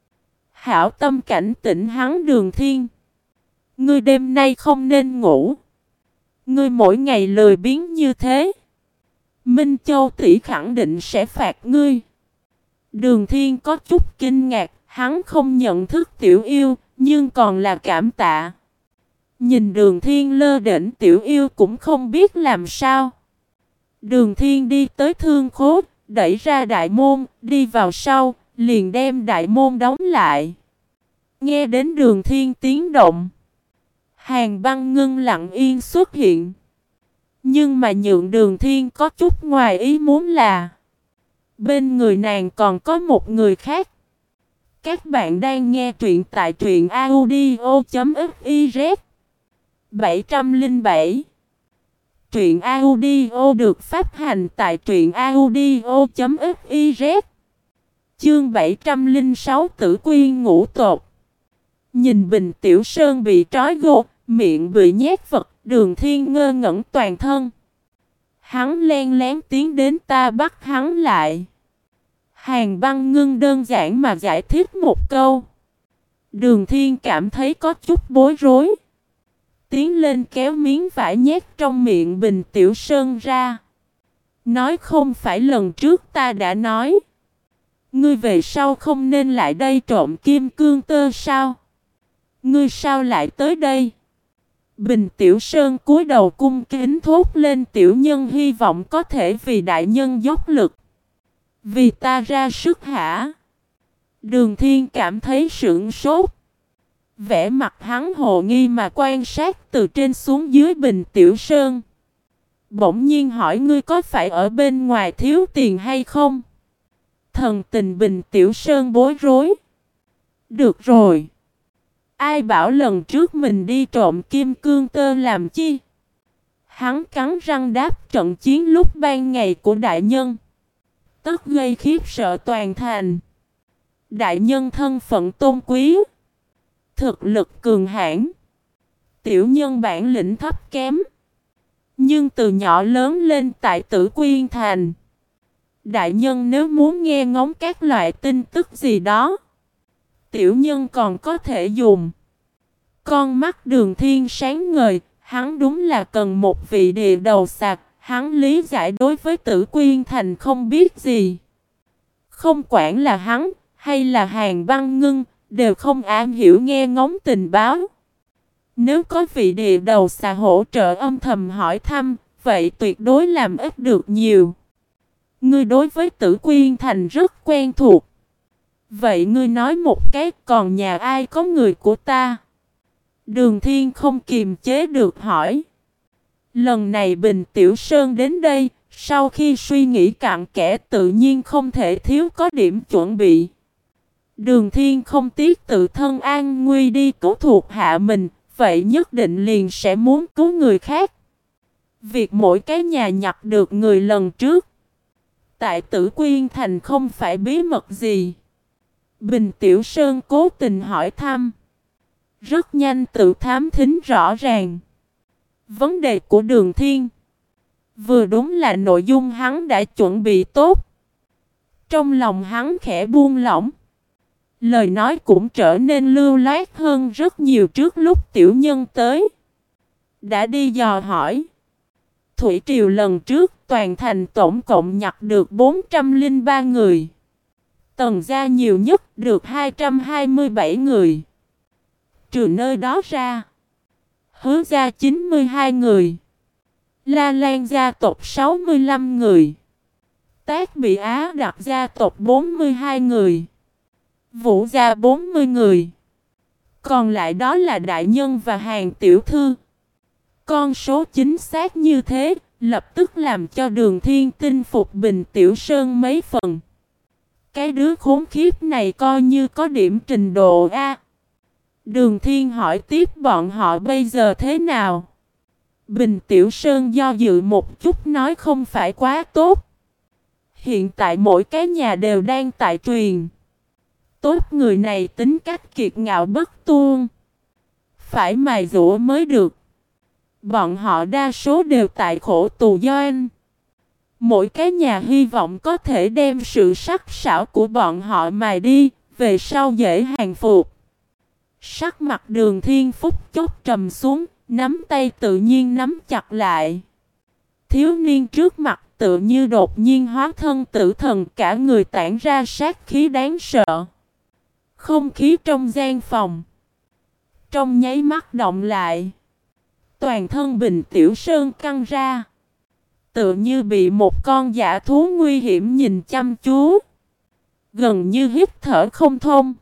Hảo tâm cảnh tỉnh hắn: Đường Thiên, ngươi đêm nay không nên ngủ. Ngươi mỗi ngày lười biếng như thế, Minh Châu tỷ khẳng định sẽ phạt ngươi. Đường Thiên có chút kinh ngạc, hắn không nhận thức tiểu yêu, nhưng còn là cảm tạ. Nhìn Đường Thiên lơ đễnh, tiểu yêu cũng không biết làm sao. Đường Thiên đi tới thương khố, đẩy ra đại môn, đi vào sau, liền đem đại môn đóng lại. Nghe đến Đường Thiên tiếng động, Hàn Băng Ngưng lặng yên xuất hiện. Nhưng mà nhượng Đường Thiên có chút ngoài ý muốn là bên người nàng còn có một người khác. Các bạn đang nghe truyện tại truyện audio chấm fiz. bảy trăm lẻ bảy Truyện audio được phát hành tại truyện audio chấm fiz. Chương bảy trăm lẻ sáu Tử Quyên ngũ tột. Nhìn Bình Tiểu Sơn bị trói gô, miệng bị nhét vật, Đường Thiên ngơ ngẩn toàn thân. Hắn len lén tiến đến, ta bắt hắn lại. Hàn Băng Ngưng đơn giản mà giải thích một câu. Đường Thiên cảm thấy có chút bối rối. Tiến lên kéo miếng vải nhét trong miệng Bình Tiểu Sơn ra. Nói không phải lần trước ta đã nói. Ngươi về sau không nên lại đây trộm kim cương tơ sao? Ngươi sao lại tới đây? Bình Tiểu Sơn cúi đầu cung kính thốt lên, tiểu nhân hy vọng có thể vì đại nhân dốc lực. Vì ta ra sức hả? Đường Thiên cảm thấy sửng sốt. Vẻ mặt hắn hồ nghi mà quan sát từ trên xuống dưới Bình Tiểu Sơn. Bỗng nhiên hỏi, ngươi có phải ở bên ngoài thiếu tiền hay không? Thần tình Bình Tiểu Sơn bối rối. Được rồi. Ai bảo lần trước mình đi trộm kim cương tơ làm chi? Hắn cắn răng đáp, trận chiến lúc ban ngày của đại nhân tất gây khiếp sợ toàn thành. Đại nhân thân phận tôn quý, thực lực cường hãn, tiểu nhân bản lĩnh thấp kém. Nhưng từ nhỏ lớn lên tại Tử Quyên Thành. Đại nhân nếu muốn nghe ngóng các loại tin tức gì đó, tiểu nhân còn có thể dùng. Con mắt Đường Thiên sáng ngời, hắn đúng là cần một vị địa đầu sạc. Hắn lý giải đối với Tử Quyên Thành không biết gì. Không quản là hắn hay là Hàn Băng Ngưng, đều không am hiểu nghe ngóng tình báo. Nếu có vị địa đầu xà hỗ trợ âm thầm hỏi thăm, vậy tuyệt đối làm ít được nhiều. Ngươi đối với Tử Quyên Thành rất quen thuộc. Vậy ngươi nói một cái, còn nhà ai có người của ta? Đường Thiên không kiềm chế được hỏi. Lần này Bình Tiểu Sơn đến đây, sau khi suy nghĩ cặn kẽ tự nhiên không thể thiếu có điểm chuẩn bị. Đường Thiên không tiếc tự thân an nguy đi cứu thuộc hạ mình, vậy nhất định liền sẽ muốn cứu người khác. Việc mỗi cái nhà nhặt được người lần trước tại Tử Quyên Thành không phải bí mật gì. Bình Tiểu Sơn cố tình hỏi thăm, rất nhanh tự thám thính rõ ràng. Vấn đề của Đường Thiên vừa đúng là nội dung hắn đã chuẩn bị tốt. Trong lòng hắn khẽ buông lỏng, lời nói cũng trở nên lưu loát hơn rất nhiều trước lúc tiểu nhân tới. Đã đi dò hỏi. Thủy triều lần trước toàn thành tổng cộng nhặt được bốn trăm lẻ ba người. Tần gia nhiều nhất được hai trăm hai mươi bảy người. Trừ nơi đó ra, Hứa gia chín mươi hai người, La Lan gia tộc sáu mươi lăm người, Tác Bị Á Đặc gia tộc bốn mươi hai người, Vũ gia bốn mươi người. Còn lại đó là đại nhân và Hàn tiểu thư. Con số chính xác như thế, lập tức làm cho Đường Thiên tin phục Bình Tiểu Sơn mấy phần. Cái đứa khốn khiếp này coi như có điểm trình độ A. Đường Thiên hỏi tiếp, bọn họ bây giờ thế nào? Bình Tiểu Sơn do dự một chút nói không phải quá tốt. Hiện tại mỗi cái nhà đều đang tại truyền. Tốt người này tính cách kiệt ngạo bất tuôn, phải mài dũa mới được. Bọn họ đa số đều tại khổ tù doanh. Mỗi cái nhà hy vọng có thể đem sự sắc sảo của bọn họ mài đi, về sau dễ hàng phục. Sắc mặt Đường Thiên phúc chốc trầm xuống, nắm tay tự nhiên nắm chặt lại. Thiếu niên trước mặt tự như đột nhiên hóa thân tử thần, cả người tản ra sát khí đáng sợ. Không khí trong gian phòng trong nháy mắt động lại. Toàn thân Bình Tiểu Sơn căng ra, tựa như bị một con dã thú nguy hiểm nhìn chăm chú, gần như hít thở không thông.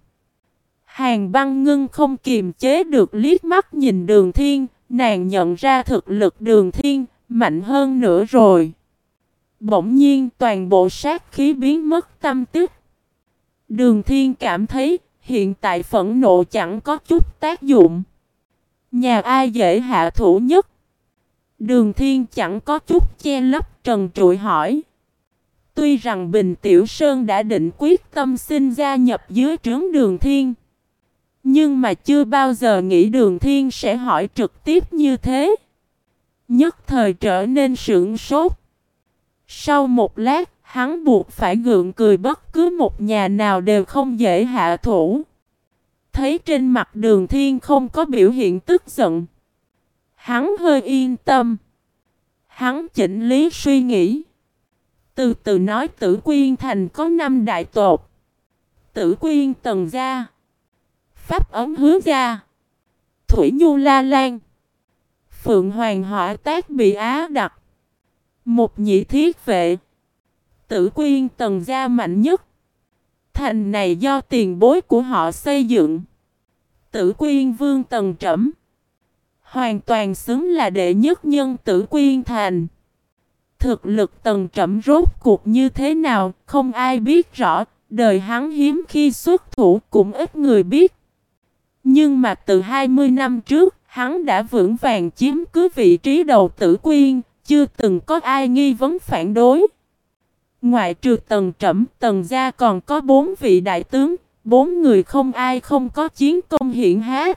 Hàn Băng Ngưng không kiềm chế được liếc mắt nhìn Đường Thiên, nàng nhận ra thực lực Đường Thiên mạnh hơn nữa rồi. Bỗng nhiên toàn bộ sát khí biến mất tâm tích. Đường Thiên cảm thấy hiện tại phẫn nộ chẳng có chút tác dụng. Nhà ai dễ hạ thủ nhất? Đường Thiên chẳng có chút che lấp trần trụi hỏi. Tuy rằng Bình Tiểu Sơn đã định quyết tâm xin gia nhập dưới trướng Đường Thiên, nhưng mà chưa bao giờ nghĩ Đường Thiên sẽ hỏi trực tiếp như thế. Nhất thời trở nên sửng sốt. Sau một lát, Hắn buộc phải gượng cười, bất cứ một nhà nào đều không dễ hạ thủ. Thấy trên mặt Đường Thiên không có biểu hiện tức giận, hắn hơi yên tâm. Hắn chỉnh lý suy nghĩ, từ từ nói Tử Quyên Thành có năm đại tộc: Tử Quyên Tần gia, Pháp Ấn Hứa gia, Thủy Nhu La Lan, Phượng Hoàng Hỏa Tác Bị Á Đặc, Một Nhị Thiết Vệ. Tử Quyên Tần gia mạnh nhất. Thành này do tiền bối của họ xây dựng. Tử Quyên Vương Tần Trẫm hoàn toàn xứng là đệ nhất nhân Tử Quyên Thành. Thực lực Tần Trẫm rốt cuộc như thế nào, không ai biết rõ. Đời hắn hiếm khi xuất thủ, cũng ít người biết. Nhưng mà từ hai mươi năm trước, hắn đã vững vàng chiếm cứ vị trí đầu Tử Quyên, chưa từng có ai nghi vấn phản đối. Ngoại trừ Tần Trẫm, Tần gia còn có bốn vị đại tướng, bốn người không ai không có chiến công hiển hách.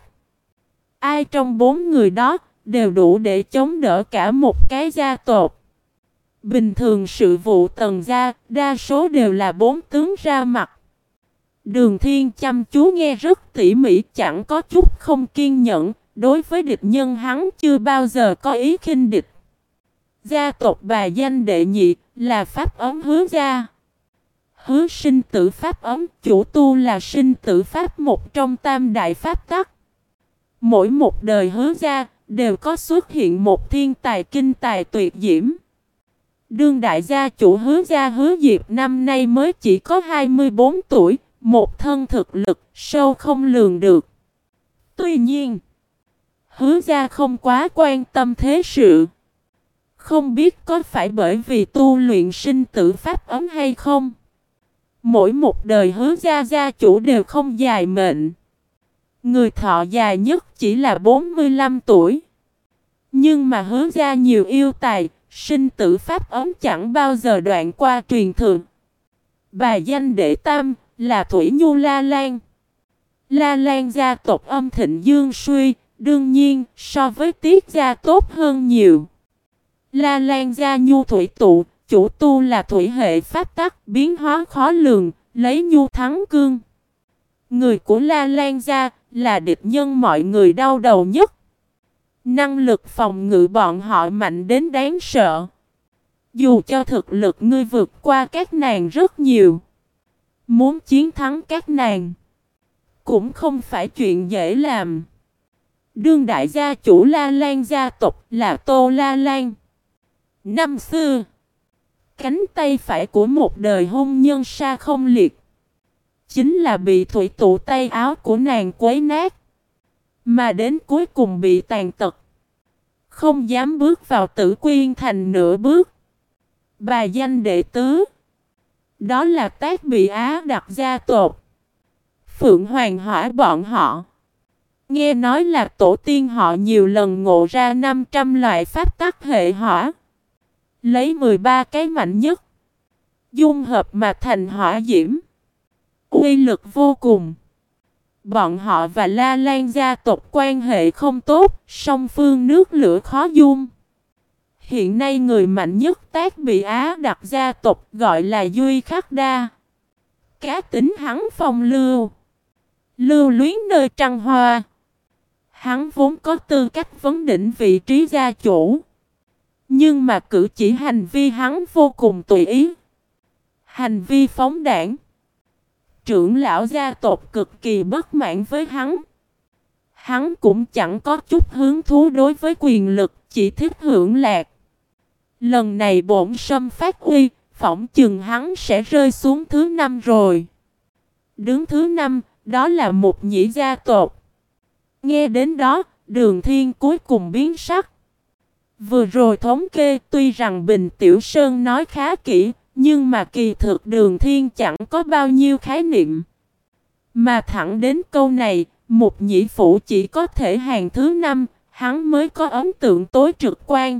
Ai trong bốn người đó đều đủ để chống đỡ cả một cái gia tộc. Bình thường sự vụ Tần gia, đa số đều là bốn tướng ra mặt. Đường Thiên chăm chú nghe rất tỉ mỉ, chẳng có chút không kiên nhẫn. Đối với địch nhân hắn chưa bao giờ có ý khinh địch. Gia tộc bà danh đệ nhị là Pháp Ấn Hứa gia. Hứa sinh tử Pháp Ấn, chủ tu là sinh tử Pháp, một trong tam đại Pháp tắc. Mỗi một đời Hứa gia đều có xuất hiện một thiên tài kinh tài tuyệt diễm. Đương đại gia chủ Hứa gia Hứa Diệp năm nay mới chỉ có hai mươi bốn tuổi, một thân thực lực sâu không lường được. Tuy nhiên, Hứa gia không quá quan tâm thế sự. Không biết có phải bởi vì tu luyện sinh tử Pháp Ấn hay không? Mỗi một đời Hứa gia gia chủ đều không dài mệnh. Người thọ dài nhất chỉ là bốn mươi lăm tuổi. Nhưng mà Hứa gia nhiều yêu tài, sinh tử Pháp Ấn chẳng bao giờ đoạn qua truyền thừa. Bà danh đệ tam là Thủy Nhu La Lan. La Lan gia tộc âm thịnh dương suy, đương nhiên so với Tiết gia tốt hơn nhiều. La Lan gia nhu thủy tụ, chủ tu là thủy hệ pháp tắc, biến hóa khó lường, lấy nhu thắng cương. Người của La Lan gia là địch nhân mọi người đau đầu nhất. Năng lực phòng ngự bọn họ mạnh đến đáng sợ. Dù cho thực lực ngươi vượt qua các nàng rất nhiều, muốn chiến thắng các nàng cũng không phải chuyện dễ làm. Đương đại gia chủ La Lan gia tộc là Tô La Lan. Năm xưa, cánh tay phải của một đời hôn nhân Sa Không Liệt chính là bị thủy tụ tay áo của nàng quấy nát, mà đến cuối cùng bị tàn tật, không dám bước vào Tử Quyên Thành nửa bước. Bà danh đệ tứ, đó là Tác Bị Á Đặc gia tộc. Phượng Hoàng Hỏa bọn họ, nghe nói là tổ tiên họ nhiều lần ngộ ra năm trăm loại pháp tắc hệ hỏa, lấy mười ba cái mạnh nhất dung hợp mà thành hỏa diễm, uy lực vô cùng. Bọn họ và La Lan gia tộc quan hệ không tốt, song phương nước lửa khó dung. Hiện nay người mạnh nhất Tác Bị Á Đặc gia tộc gọi là Duy Khắc Đa. Cá tính hắn phong lưu, lưu luyến nơi trăng hoa. Hắn vốn có tư cách vấn đỉnh vị trí gia chủ, nhưng mà cử chỉ hành vi hắn vô cùng tùy ý, hành vi phóng đãng. Trưởng lão gia tộc cực kỳ bất mãn với hắn. Hắn cũng chẳng có chút hứng thú đối với quyền lực, chỉ thích hưởng lạc. Lần này bổn sâm phát uy, phỏng chừng hắn sẽ rơi xuống thứ năm rồi. Đứng thứ năm, đó là Một Nhĩ gia tộc. Nghe đến đó, Đường Thiên cuối cùng biến sắc. Vừa rồi thống kê, tuy rằng Bình Tiểu Sơn nói khá kỹ, nhưng mà kỳ thực Đường Thiên chẳng có bao nhiêu khái niệm. Mà thẳng đến câu này, Một Nhĩ phủ chỉ có thể hàng thứ năm, hắn mới có ấn tượng tối trực quan.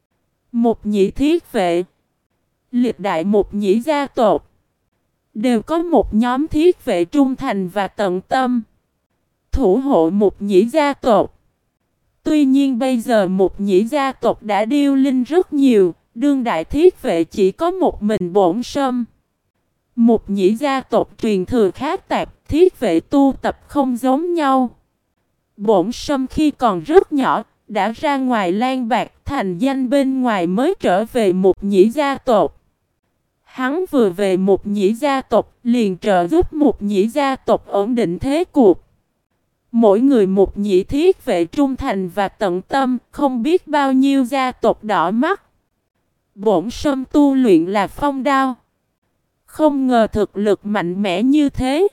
Một Nhĩ thiết vệ, lịch đại Một Nhĩ gia tộc đều có một nhóm thiết vệ trung thành và tận tâm thủ hộ Một Nhĩ gia tộc. Tuy nhiên bây giờ Một Nhĩ gia tộc đã điêu linh rất nhiều, Đương đại thiết vệ chỉ có một mình Bổn Sâm. Một nhĩ gia tộc truyền thừa khá tạp, thiết vệ tu tập không giống nhau. Bổn Sâm khi còn rất nhỏ, đã ra ngoài lang bạc thành danh bên ngoài mới trở về một nhĩ gia tộc. Hắn vừa về một nhĩ gia tộc, liền trợ giúp một nhĩ gia tộc ổn định thế cuộc. Mỗi người một nhĩ thiết vệ trung thành và tận tâm, không biết bao nhiêu gia tộc đỏ mắt. Bổn Sâm tu luyện là phong đao. Không ngờ thực lực mạnh mẽ như thế.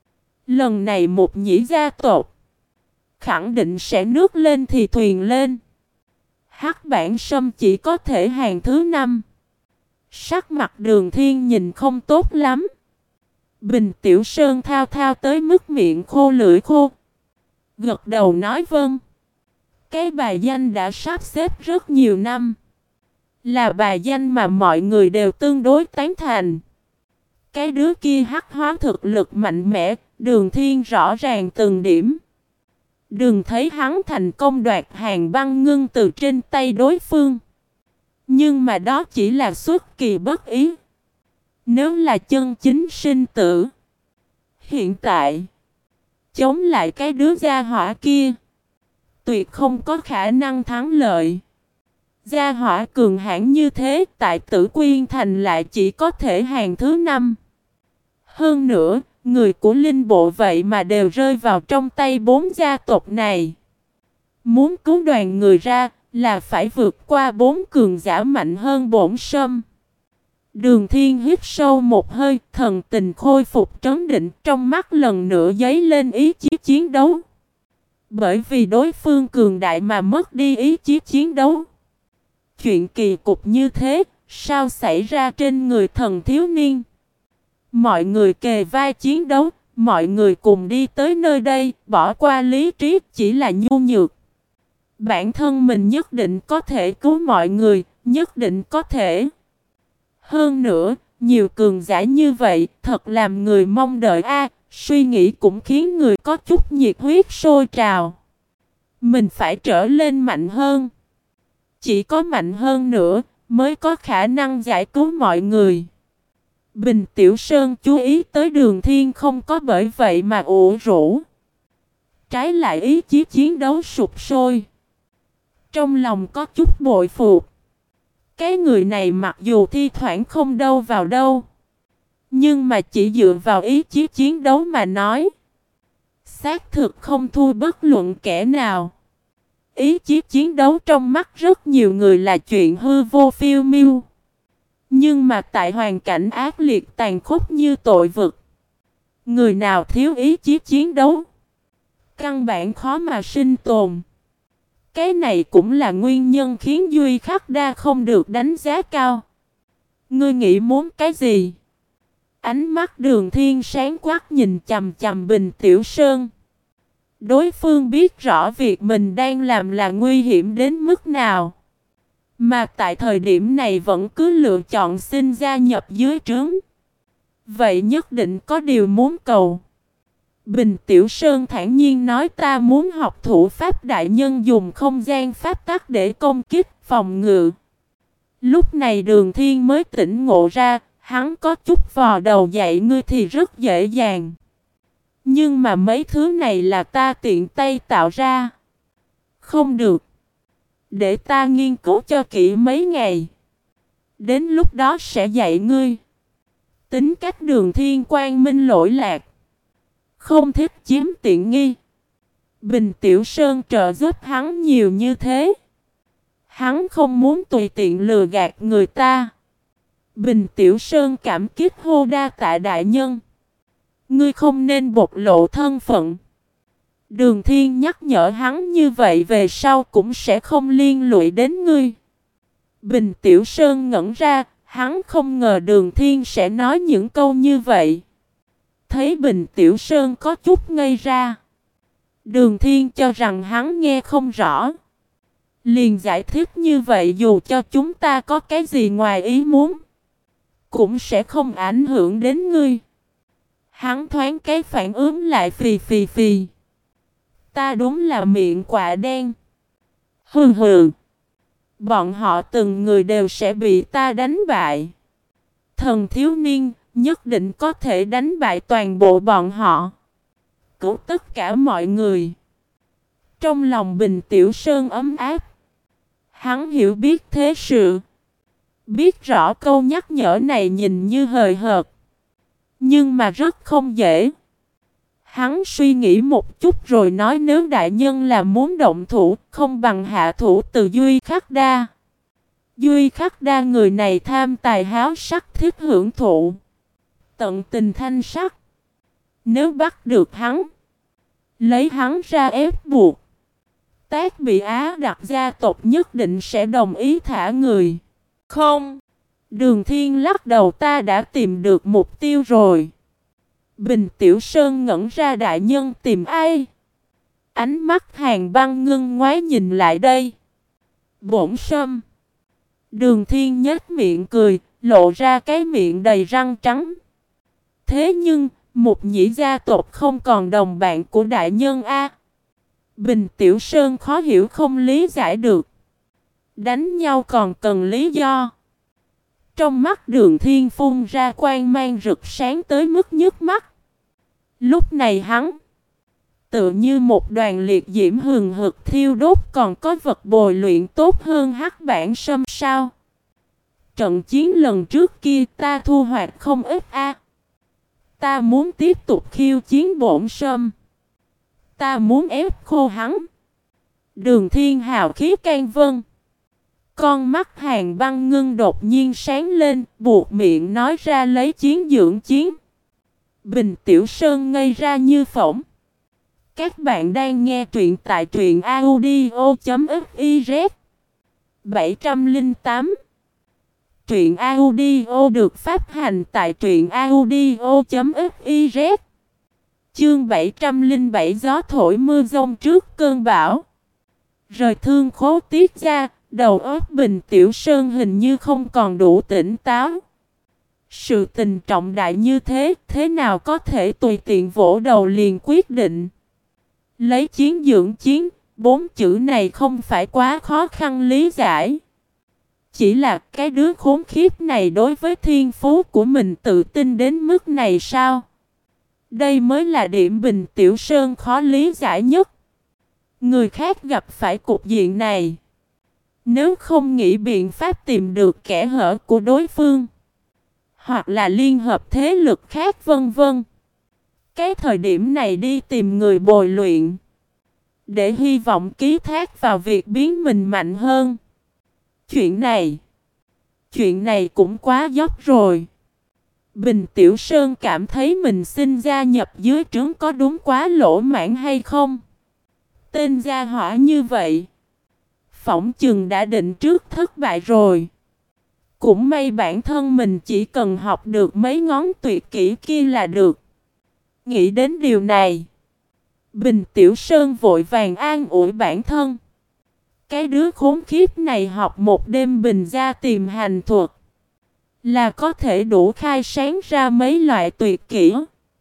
Lần này một nhĩ gia tộc khẳng định sẽ nước lên thì thuyền lên. Hắc Bản Sâm chỉ có thể hàng thứ năm. Sắc mặt Đường Thiên nhìn không tốt lắm. Bình Tiểu Sơn thao thao tới mức miệng khô lưỡi khô. Gật đầu nói vâng. Cái bài danh đã sắp xếp rất nhiều năm. Là bài danh mà mọi người đều tương đối tán thành. Cái đứa kia hắc hóa thực lực mạnh mẽ, Đường Thiên rõ ràng từng điểm. Đừng thấy hắn thành công đoạt hàng băng ngưng từ trên tay đối phương. Nhưng mà đó chỉ là xuất kỳ bất ý. Nếu là chân chính sinh tử, hiện tại chống lại cái đứa gia hỏa kia, tuyệt không có khả năng thắng lợi. Gia hỏa cường hãn như thế, tại Tử Quyên Thành lại chỉ có thể hàng thứ năm. Hơn nữa, người của Linh Bộ vậy mà đều rơi vào trong tay bốn gia tộc này. Muốn cứu đoàn người ra, là phải vượt qua bốn cường giả mạnh hơn Bổn Sâm. Đường Thiên hít sâu một hơi, thần tình khôi phục trấn định, trong mắt lần nữa dấy lên ý chí chiến đấu. Bởi vì đối phương cường đại mà mất đi ý chí chiến đấu. Chuyện kỳ cục như thế, sao xảy ra trên người thần thiếu niên? Mọi người kề vai chiến đấu, mọi người cùng đi tới nơi đây, bỏ qua lý trí chỉ là nhu nhược. Bản thân mình nhất định có thể cứu mọi người, nhất định có thể. Hơn nữa, nhiều cường giả như vậy, thật làm người mong đợi a, suy nghĩ cũng khiến người có chút nhiệt huyết sôi trào. Mình phải trở lên mạnh hơn. Chỉ có mạnh hơn nữa, mới có khả năng giải cứu mọi người. Bình Tiểu Sơn chú ý tới Đường Thiên không có bởi vậy mà ủ rũ. Trái lại ý chí chiến đấu sụp sôi. Trong lòng có chút bội phục. Cái người này mặc dù thi thoảng không đâu vào đâu, nhưng mà chỉ dựa vào ý chí chiến đấu mà nói, xác thực không thua bất luận kẻ nào. Ý chí chiến đấu trong mắt rất nhiều người là chuyện hư vô phiêu miêu. Nhưng mà tại hoàn cảnh ác liệt tàn khốc như tội vực, người nào thiếu ý chí chiến đấu, căn bản khó mà sinh tồn. Cái này cũng là nguyên nhân khiến Duy Khắc Đa không được đánh giá cao. Ngươi nghĩ muốn cái gì? Ánh mắt Đường Thiên sáng quắc nhìn chằm chằm Bình Tiểu Sơn. Đối phương biết rõ việc mình đang làm là nguy hiểm đến mức nào, mà tại thời điểm này vẫn cứ lựa chọn xin gia nhập dưới trướng. Vậy nhất định có điều muốn cầu. Bình Tiểu Sơn thản nhiên nói ta muốn học thủ pháp đại nhân dùng không gian pháp tắc để công kích, phòng ngự. Lúc này Đường Thiên mới tỉnh ngộ ra, hắn có chút vò đầu dạy ngươi thì rất dễ dàng. Nhưng mà mấy thứ này là ta tiện tay tạo ra. Không được. Để ta nghiên cứu cho kỹ mấy ngày. Đến lúc đó sẽ dạy ngươi. Tính cách Đường Thiên quang minh lỗi lạc, không thích chiếm tiện nghi. Bình Tiểu Sơn trợ giúp hắn nhiều như thế, hắn không muốn tùy tiện lừa gạt người ta. Bình Tiểu Sơn cảm kích hô đa tạ đại nhân. Ngươi không nên bộc lộ thân phận. Đường Thiên nhắc nhở hắn như vậy về sau cũng sẽ không liên lụy đến ngươi. Bình Tiểu Sơn ngẩn ra, hắn không ngờ Đường Thiên sẽ nói những câu như vậy. Thấy Bình Tiểu Sơn có chút ngây ra, Đường Thiên cho rằng hắn nghe không rõ, liền giải thích như vậy dù cho chúng ta có cái gì ngoài ý muốn, cũng sẽ không ảnh hưởng đến ngươi. Hắn thoáng cái phản ứng lại phì phì phì. Ta đúng là miệng quạ đen. Hừ hừ. Bọn họ từng người đều sẽ bị ta đánh bại. Thần thiếu niên nhất định có thể đánh bại toàn bộ bọn họ. Cứu tất cả mọi người. Trong lòng Bình Tiểu Sơn ấm áp. Hắn hiểu biết thế sự. Biết rõ câu nhắc nhở này nhìn như hời hợt. Nhưng mà rất không dễ. Hắn suy nghĩ một chút rồi nói nếu đại nhân là muốn động thủ không bằng hạ thủ từ Duy Khắc Đa. Duy Khắc Đa người này tham tài háo sắc thích hưởng thụ. Tận tình thanh sắc. Nếu bắt được hắn. Lấy hắn ra ép buộc. Tác bị Á Đặc gia tộc nhất định sẽ đồng ý thả người. Không. Đường Thiên lắc đầu ta đã tìm được mục tiêu rồi. Bình Tiểu Sơn ngẩn ra đại nhân tìm ai? Ánh mắt Hàn Băng ngưng ngoái nhìn lại đây. Bổn Sâm. Đường Thiên nhếch miệng cười, lộ ra cái miệng đầy răng trắng. Thế nhưng, Mục Nhĩ gia tộc không còn đồng bạn của đại nhân a. Bình Tiểu Sơn khó hiểu không lý giải được. Đánh nhau còn cần lý do. Trong mắt Đường Thiên phun ra quang mang rực sáng tới mức nhức mắt. Lúc này hắn tự như một đoàn liệt diễm hừng hực thiêu đốt còn có vật bồi luyện tốt hơn hắc bản sâm sao. Trận chiến lần trước kia ta thu hoạch không ít a. Ta muốn tiếp tục khiêu chiến bổn sâm. Ta muốn ép khô hắn. Đường Thiên hào khí can vân. Con mắt Hàn Băng ngưng đột nhiên sáng lên, buộc miệng nói ra lấy chiến dưỡng chiến. Bình Tiểu Sơn ngây ra như phỗng. Các bạn đang nghe truyện tại truyện audio chấm fiz. bảy trăm lẻ tám. Truyện audio được phát hành tại truyện audio chấm fiz. Chương bảy trăm lẻ bảy gió thổi mưa rông trước cơn bão. Rời thương khố tiết ra, đầu óc Bình Tiểu Sơn hình như không còn đủ tỉnh táo. Sự tình trọng đại như thế, thế nào có thể tùy tiện vỗ đầu liền quyết định. Lấy chiến dưỡng chiến, bốn chữ này không phải quá khó khăn lý giải. Chỉ là cái đứa khốn khiếp này đối với thiên phú của mình tự tin đến mức này sao? Đây mới là điểm Bình Tiểu Sơn khó lý giải nhất. Người khác gặp phải cục diện này, nếu không nghĩ biện pháp tìm được kẻ hở của đối phương, hoặc là liên hợp thế lực khác vân vân. Cái thời điểm này đi tìm người bồi luyện, để hy vọng ký thác vào việc biến mình mạnh hơn. Chuyện này, chuyện này cũng quá dốc rồi. Bình Tiểu Sơn cảm thấy mình xin gia nhập dưới trướng có đúng quá lỗ mãn hay không? Tên gia hỏa như vậy, phỏng chừng đã định trước thất bại rồi. Cũng may bản thân mình chỉ cần học được mấy ngón tuyệt kỹ kia là được. Nghĩ đến điều này, Bình Tiểu Sơn vội vàng an ủi bản thân. Cái đứa khốn khiếp này học một đêm bình gia tìm hành thuật, là có thể đủ khai sáng ra mấy loại tuyệt kỹ.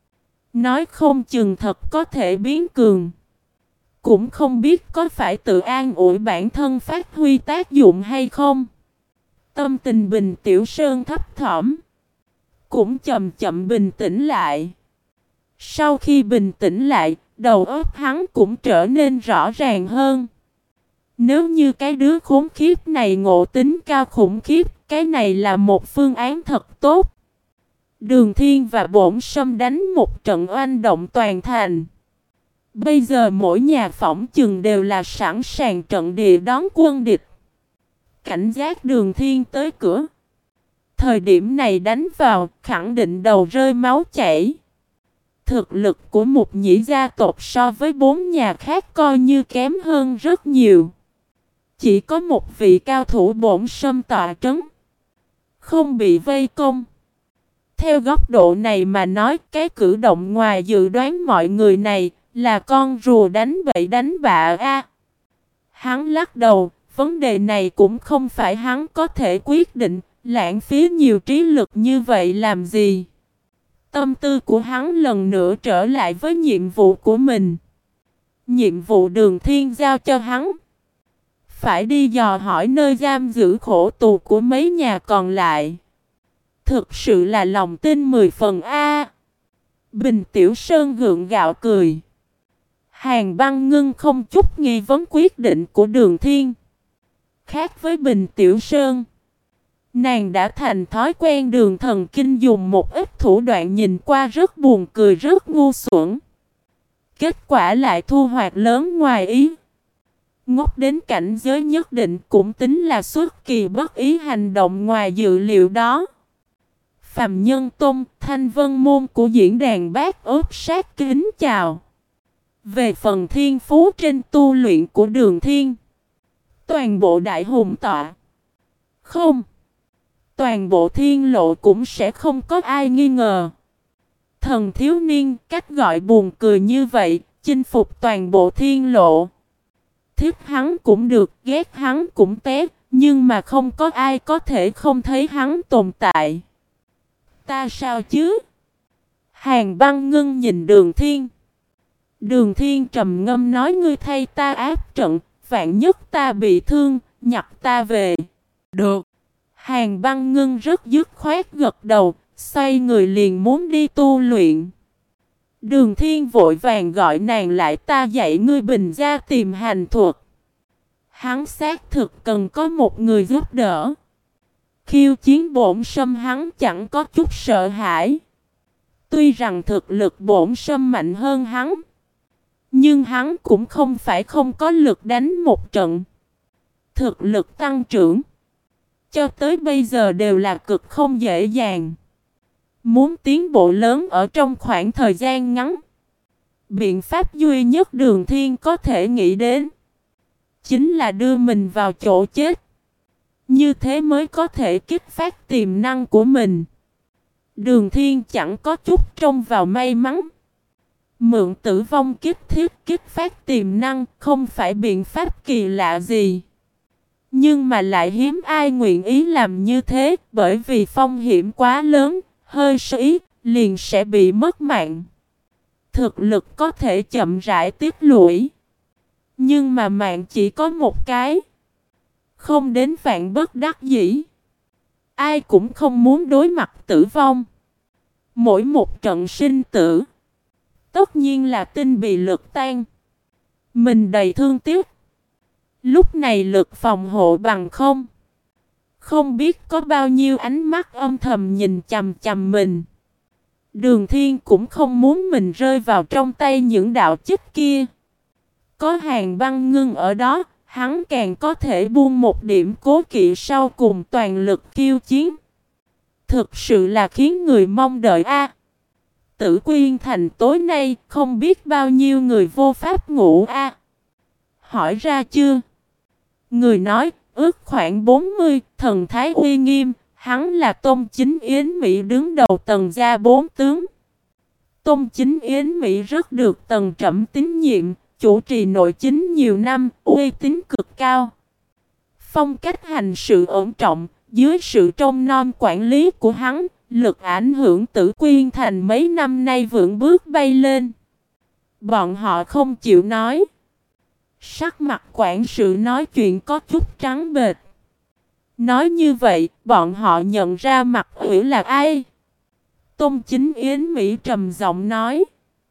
Nói không chừng thật có thể biến cường. Cũng không biết có phải tự an ủi bản thân phát huy tác dụng hay không. Tâm tình Bình Tiểu Sơn thấp thỏm, cũng chậm chậm bình tĩnh lại. Sau khi bình tĩnh lại, đầu óc hắn cũng trở nên rõ ràng hơn. Nếu như cái đứa khốn khiếp này ngộ tính cao khủng khiếp, cái này là một phương án thật tốt. Đường Thiên và Bổn Sâm đánh một trận oanh động toàn thành. Bây giờ mỗi nhà phỏng chừng đều là sẵn sàng trận địa đón quân địch. Cảnh giác Đường Thiên tới cửa. Thời điểm này đánh vào, khẳng định đầu rơi máu chảy. Thực lực của một nhĩ gia tộc so với bốn nhà khác coi như kém hơn rất nhiều. Chỉ có một vị cao thủ Bổn Sâm tọa trấn, không bị vây công. Theo góc độ này mà nói, cái cử động ngoài dự đoán mọi người này là con rùa đánh bậy đánh bạ a. Hắn lắc đầu, vấn đề này cũng không phải hắn có thể quyết định, lãng phí nhiều trí lực như vậy làm gì. Tâm tư của hắn lần nữa trở lại với nhiệm vụ của mình. Nhiệm vụ Đường Thiên giao cho hắn, phải đi dò hỏi nơi giam giữ khổ tù của mấy nhà còn lại. Thực sự là lòng tin mười phần A. Bình Tiểu Sơn gượng gạo cười. Hàn Băng Ngưng không chút nghi vấn quyết định của Đường Thiên. Khác với Bình Tiểu Sơn, nàng đã thành thói quen Đường Thần Kinh dùng một ít thủ đoạn nhìn qua rất buồn cười rất ngu xuẩn. Kết quả lại thu hoạch lớn ngoài ý. Ngốc đến cảnh giới nhất định cũng tính là xuất kỳ bất ý hành động ngoài dự liệu đó. Phàm Nhân Tôn, Thanh Vân Môn của diễn đàn bát ốp sát kính chào. Về phần thiên phú trên tu luyện của Đường Thiên, toàn bộ đại hùng tọa. Không. Toàn bộ thiên lộ cũng sẽ không có ai nghi ngờ. Thần thiếu niên cách gọi buồn cười như vậy, chinh phục toàn bộ thiên lộ. Thích hắn cũng được, ghét hắn cũng té, nhưng mà không có ai có thể không thấy hắn tồn tại. Ta sao chứ? Hàn Băng Ngưng nhìn Đường Thiên. Đường Thiên trầm ngâm nói ngươi thay ta áp trận, vạn nhất ta bị thương, nhặt ta về. Được. Hàn Băng Ngưng rất dứt khoát gật đầu, xoay người liền muốn đi tu luyện. Đường Thiên vội vàng gọi nàng lại, ta dạy ngươi bình gia tìm hành thuật. Hắn xác thực cần có một người giúp đỡ. Khiêu chiến bổn sâm hắn chẳng có chút sợ hãi. Tuy rằng thực lực bổn sâm mạnh hơn hắn, nhưng hắn cũng không phải không có lực đánh một trận. Thực lực tăng trưởng cho tới bây giờ đều là cực không dễ dàng. Muốn tiến bộ lớn ở trong khoảng thời gian ngắn, biện pháp duy nhất Đường Thiên có thể nghĩ đến chính là đưa mình vào chỗ chết. Như thế mới có thể kích phát tiềm năng của mình. Đường Thiên chẳng có chút trông vào may mắn. Mượn tử vong kích thiết kích phát tiềm năng không phải biện pháp kỳ lạ gì. Nhưng mà lại hiếm ai nguyện ý làm như thế, bởi vì phong hiểm quá lớn, hơi sơ ý, liền sẽ bị mất mạng. Thực lực có thể chậm rãi tích lũy, nhưng mà mạng chỉ có một cái. Không đến vạn bất đắc dĩ, ai cũng không muốn đối mặt tử vong. Mỗi một trận sinh tử, tất nhiên là tinh bị lực tan, mình đầy thương tiếc. Lúc này lực phòng hộ bằng không. Không biết có bao nhiêu ánh mắt âm thầm nhìn chằm chằm mình. Đường Thiên cũng không muốn mình rơi vào trong tay những đạo chích kia. Có Hàn Băng Ngưng ở đó, hắn càng có thể buông một điểm cố kỵ sau cùng toàn lực khiêu chiến. Thực sự là khiến người mong đợi a. Tử Quyên Thành tối nay không biết bao nhiêu người vô pháp ngủ a. Hỏi ra chưa? Người nói, ước khoảng bốn mươi, thần thái uy nghiêm, hắn là Tôn Chính Yến Mỹ đứng đầu Tần gia bốn tướng. Tôn Chính Yến Mỹ rất được Tần Trẩm tín nhiệm, chủ trì nội chính nhiều năm, uy tín cực cao. Phong cách hành sự ổn trọng, dưới sự trông nom quản lý của hắn, lực ảnh hưởng Tử Quyên Thành mấy năm nay vững bước bay lên. Bọn họ không chịu nói. Sắc mặt quản sự nói chuyện có chút trắng bệch. Nói như vậy, bọn họ nhận ra mặt ủy là ai? Tôn Chính Yến Mỹ trầm giọng nói.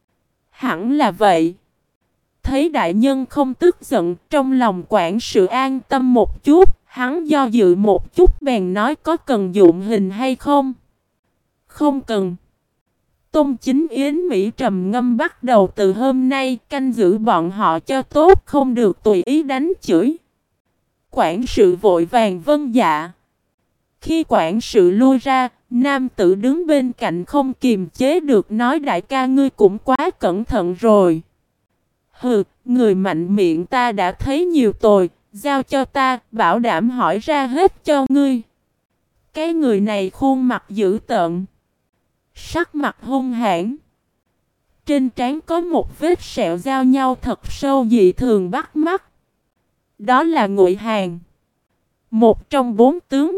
Hẳn là vậy. Thấy đại nhân không tức giận, trong lòng quản sự an tâm một chút, hắn do dự một chút bèn nói có cần dụng hình hay không? Không cần. Tôn Chính Yến Mỹ trầm ngâm bắt đầu từ hôm nay canh giữ bọn họ cho tốt, không được tùy ý đánh chửi. Quản sự vội vàng vâng dạ. Khi quản sự lui ra, nam tử đứng bên cạnh không kiềm chế được nói đại ca ngươi cũng quá cẩn thận rồi. Hừ, người mạnh miệng ta đã thấy nhiều tồi, giao cho ta, bảo đảm hỏi ra hết cho ngươi. Cái người này khuôn mặt dữ tợn, sắc mặt hung hãn, trên trán có một vết sẹo giao nhau thật sâu dị thường bắt mắt. Đó là Ngụy Hàn, một trong bốn tướng.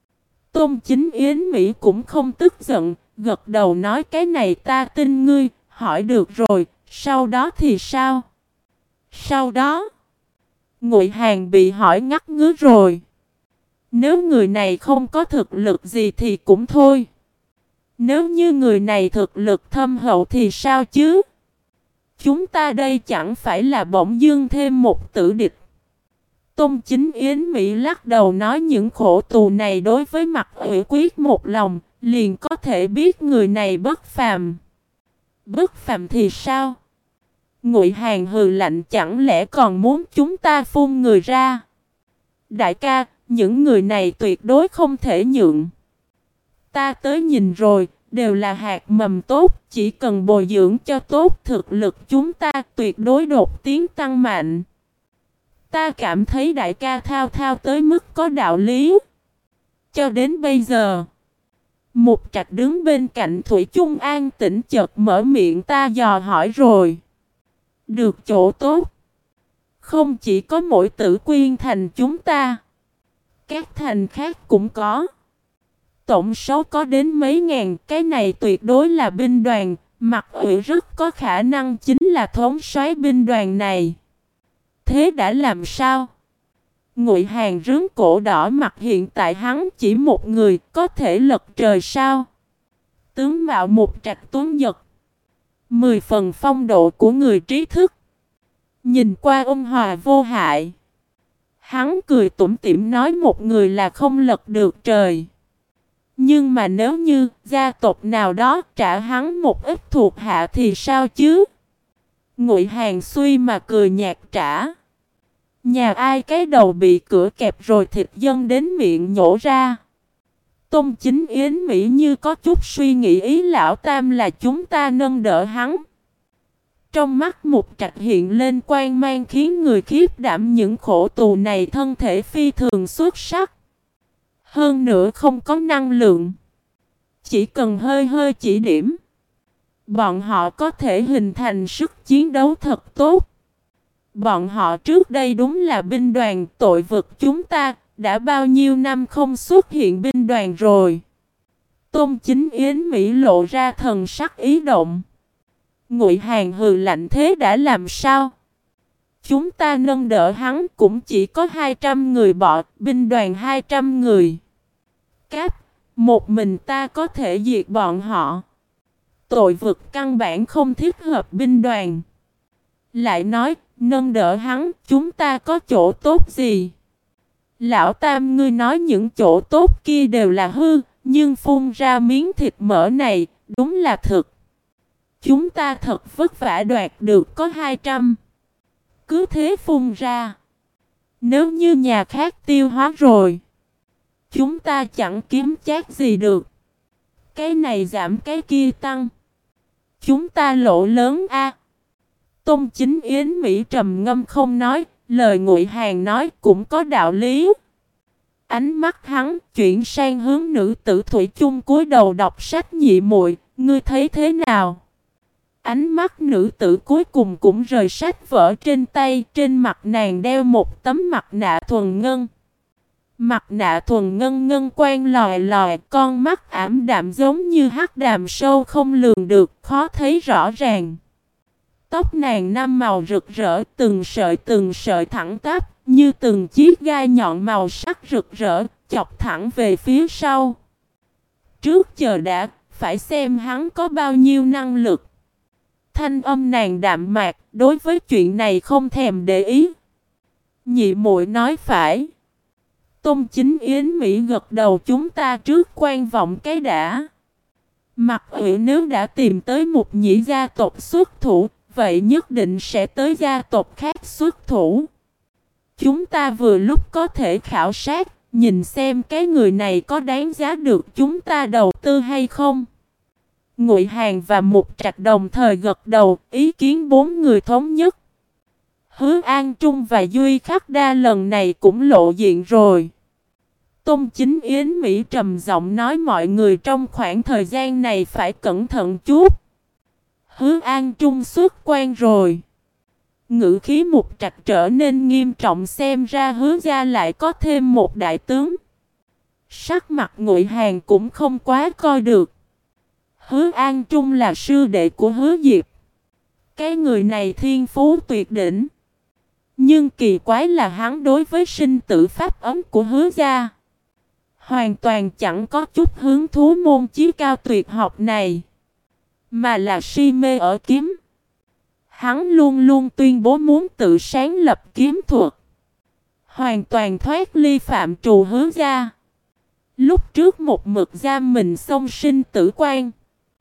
Tôn Chính Yến Mỹ cũng không tức giận, gật đầu nói cái này ta tin ngươi, hỏi được rồi, sau đó thì sao? Sau đó, Ngụy Hàn bị hỏi ngắt ngứ rồi. Nếu người này không có thực lực gì thì cũng thôi. Nếu như người này thực lực thâm hậu thì sao chứ? Chúng ta đây chẳng phải là bỗng dưng thêm một tử địch. Tôn Chính Yến Mỹ lắc đầu nói những khổ tù này đối với Mặt Ủy quyết một lòng, liền có thể biết người này bất phàm. Bất phàm thì sao? Ngụy Hàn hừ lạnh, chẳng lẽ còn muốn chúng ta phun người ra? Đại ca, những người này tuyệt đối không thể nhượng. Ta tới nhìn rồi, đều là hạt mầm tốt, chỉ cần bồi dưỡng cho tốt thực lực chúng ta tuyệt đối đột tiến tăng mạnh. Ta cảm thấy đại ca thao thao tới mức có đạo lý. Cho đến bây giờ, Mục Trạch đứng bên cạnh Thủy chung an tĩnh chợt mở miệng, ta dò hỏi rồi. Được chỗ tốt, không chỉ có mỗi Tử Quyên thành chúng ta, các thành khác cũng có. Tổng số có đến mấy ngàn, cái này tuyệt đối là binh đoàn, Mặt Ủy rất có khả năng chính là thống soái binh đoàn này. Thế đã làm sao? Ngụy Hàn rướn cổ đỏ mặt, hiện tại hắn chỉ một người có thể lật trời sao? Tướng mạo Mục Trạch tuấn giật, mười phần phong độ của người trí thức, nhìn qua ôn hòa vô hại. Hắn cười tủm tỉm nói một người là không lật được trời. Nhưng mà nếu như gia tộc nào đó trả hắn một ít thuộc hạ thì sao chứ? Ngụy Hàn suy mà cười nhạt trả. Nhà ai cái đầu bị cửa kẹp rồi thịt dâng đến miệng nhổ ra. Tôn Chính Yến Mỹ như có chút suy nghĩ, ý lão tam là chúng ta nâng đỡ hắn. Trong mắt Mục Trạch hiện lên quang mang khiến người khiếp đảm, những khổ tù này thân thể phi thường xuất sắc. Hơn nữa không có năng lượng. Chỉ cần hơi hơi chỉ điểm, bọn họ có thể hình thành sức chiến đấu thật tốt. Bọn họ trước đây đúng là binh đoàn tội vực chúng ta, đã bao nhiêu năm không xuất hiện binh đoàn rồi. Tôn Chính Yến Mỹ lộ ra thần sắc ý động. Ngụy Hàn hừ lạnh, thế đã làm sao? Chúng ta nâng đỡ hắn cũng chỉ có hai trăm người bọ, binh đoàn hai trăm người. Cáp, một mình ta có thể diệt bọn họ. Tội vực căn bản không thích hợp binh đoàn. Lại nói, nâng đỡ hắn, chúng ta có chỗ tốt gì? Lão Tam, ngươi nói những chỗ tốt kia đều là hư, nhưng phun ra miếng thịt mỡ này, đúng là thực. Chúng ta thật vất vả đoạt được có hai trăm. Cứ thế phun ra. Nếu như nhà khác tiêu hóa rồi, chúng ta chẳng kiếm chác gì được. Cái này giảm cái kia tăng. Chúng ta lỗ lớn a. Tôn Chính Yến Mỹ trầm ngâm không nói, lời Ngụy Hàn nói cũng có đạo lý. Ánh mắt hắn chuyển sang hướng nữ tử Thủy chung cúi đầu đọc sách, nhị muội, ngươi thấy thế nào? Ánh mắt nữ tử cuối cùng cũng rời sách vở trên tay, trên mặt nàng đeo một tấm mặt nạ thuần ngân. Mặt nạ thuần ngân ngân quang lòi lòi, con mắt ảm đạm giống như hắc đàm sâu không lường được, khó thấy rõ ràng. Tóc nàng năm màu rực rỡ, từng sợi từng sợi thẳng tắp, như từng chiếc gai nhọn màu sắc rực rỡ, chọc thẳng về phía sau. Trước chờ đã, phải xem hắn có bao nhiêu năng lực. Thanh âm nàng đạm mạc, đối với chuyện này không thèm để ý. Nhị muội nói phải. Tôn Chính Yến Mỹ gật đầu, chúng ta trước quan vọng cái đã. Mặt Ủy nếu đã tìm tới một nhị gia tộc xuất thủ, vậy nhất định sẽ tới gia tộc khác xuất thủ. Chúng ta vừa lúc có thể khảo sát, nhìn xem cái người này có đáng giá được chúng ta đầu tư hay không. Ngụy Hàn và Mục Trạch đồng thời gật đầu, ý kiến bốn người thống nhất. Hứa An Trung và Duy Khắc Đa lần này cũng lộ diện rồi. Tôn Chính Yến Mỹ trầm giọng nói mọi người trong khoảng thời gian này phải cẩn thận chút. Hứa An Trung xuất quan rồi. Ngữ khí Mục Trạch trở nên nghiêm trọng, xem ra Hứa gia lại có thêm một đại tướng. Sắc mặt Ngụy Hàn cũng không quá coi được. Hứa An Trung là sư đệ của Hứa Diệp. Cái người này thiên phú tuyệt đỉnh. Nhưng kỳ quái là hắn đối với sinh tử pháp ấm của Hứa gia hoàn toàn chẳng có chút hứng thú môn chí cao tuyệt học này, mà là si mê ở kiếm. Hắn luôn luôn tuyên bố muốn tự sáng lập kiếm thuật, hoàn toàn thoát ly phạm trù Hứa gia. Lúc trước một mực giam mình xông sinh tử quan,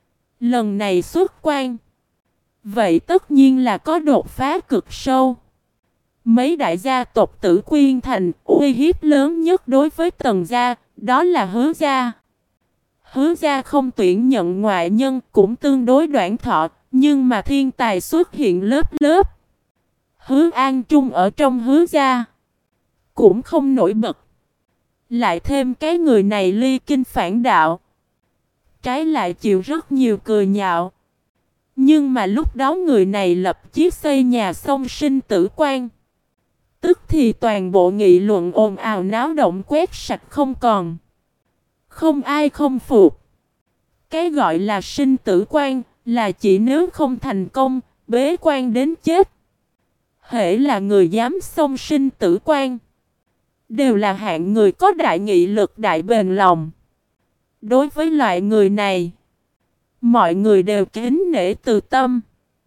lần này xuất quan, vậy tất nhiên là có đột phá cực sâu. Mấy đại gia tộc Tử Quyên Thành, uy hiếp lớn nhất đối với Tần gia, đó là Hứa gia. Hứa gia không tuyển nhận ngoại nhân cũng tương đối đoạn thọ, nhưng mà thiên tài xuất hiện lớp lớp. Hứa An Trung ở trong Hứa gia cũng không nổi bật. Lại thêm cái người này ly kinh phản đạo, trái lại chịu rất nhiều cười nhạo. Nhưng mà lúc đó người này lập chí xây nhà xong sinh tử quan, tức thì toàn bộ nghị luận ồn ào náo động quét sạch không còn. Không ai không phục. Cái gọi là sinh tử quan là chỉ nếu không thành công, bế quan đến chết. Hễ là người dám xông sinh tử quan, đều là hạng người có đại nghị lực đại bền lòng. Đối với loại người này, mọi người đều kính nể từ tâm.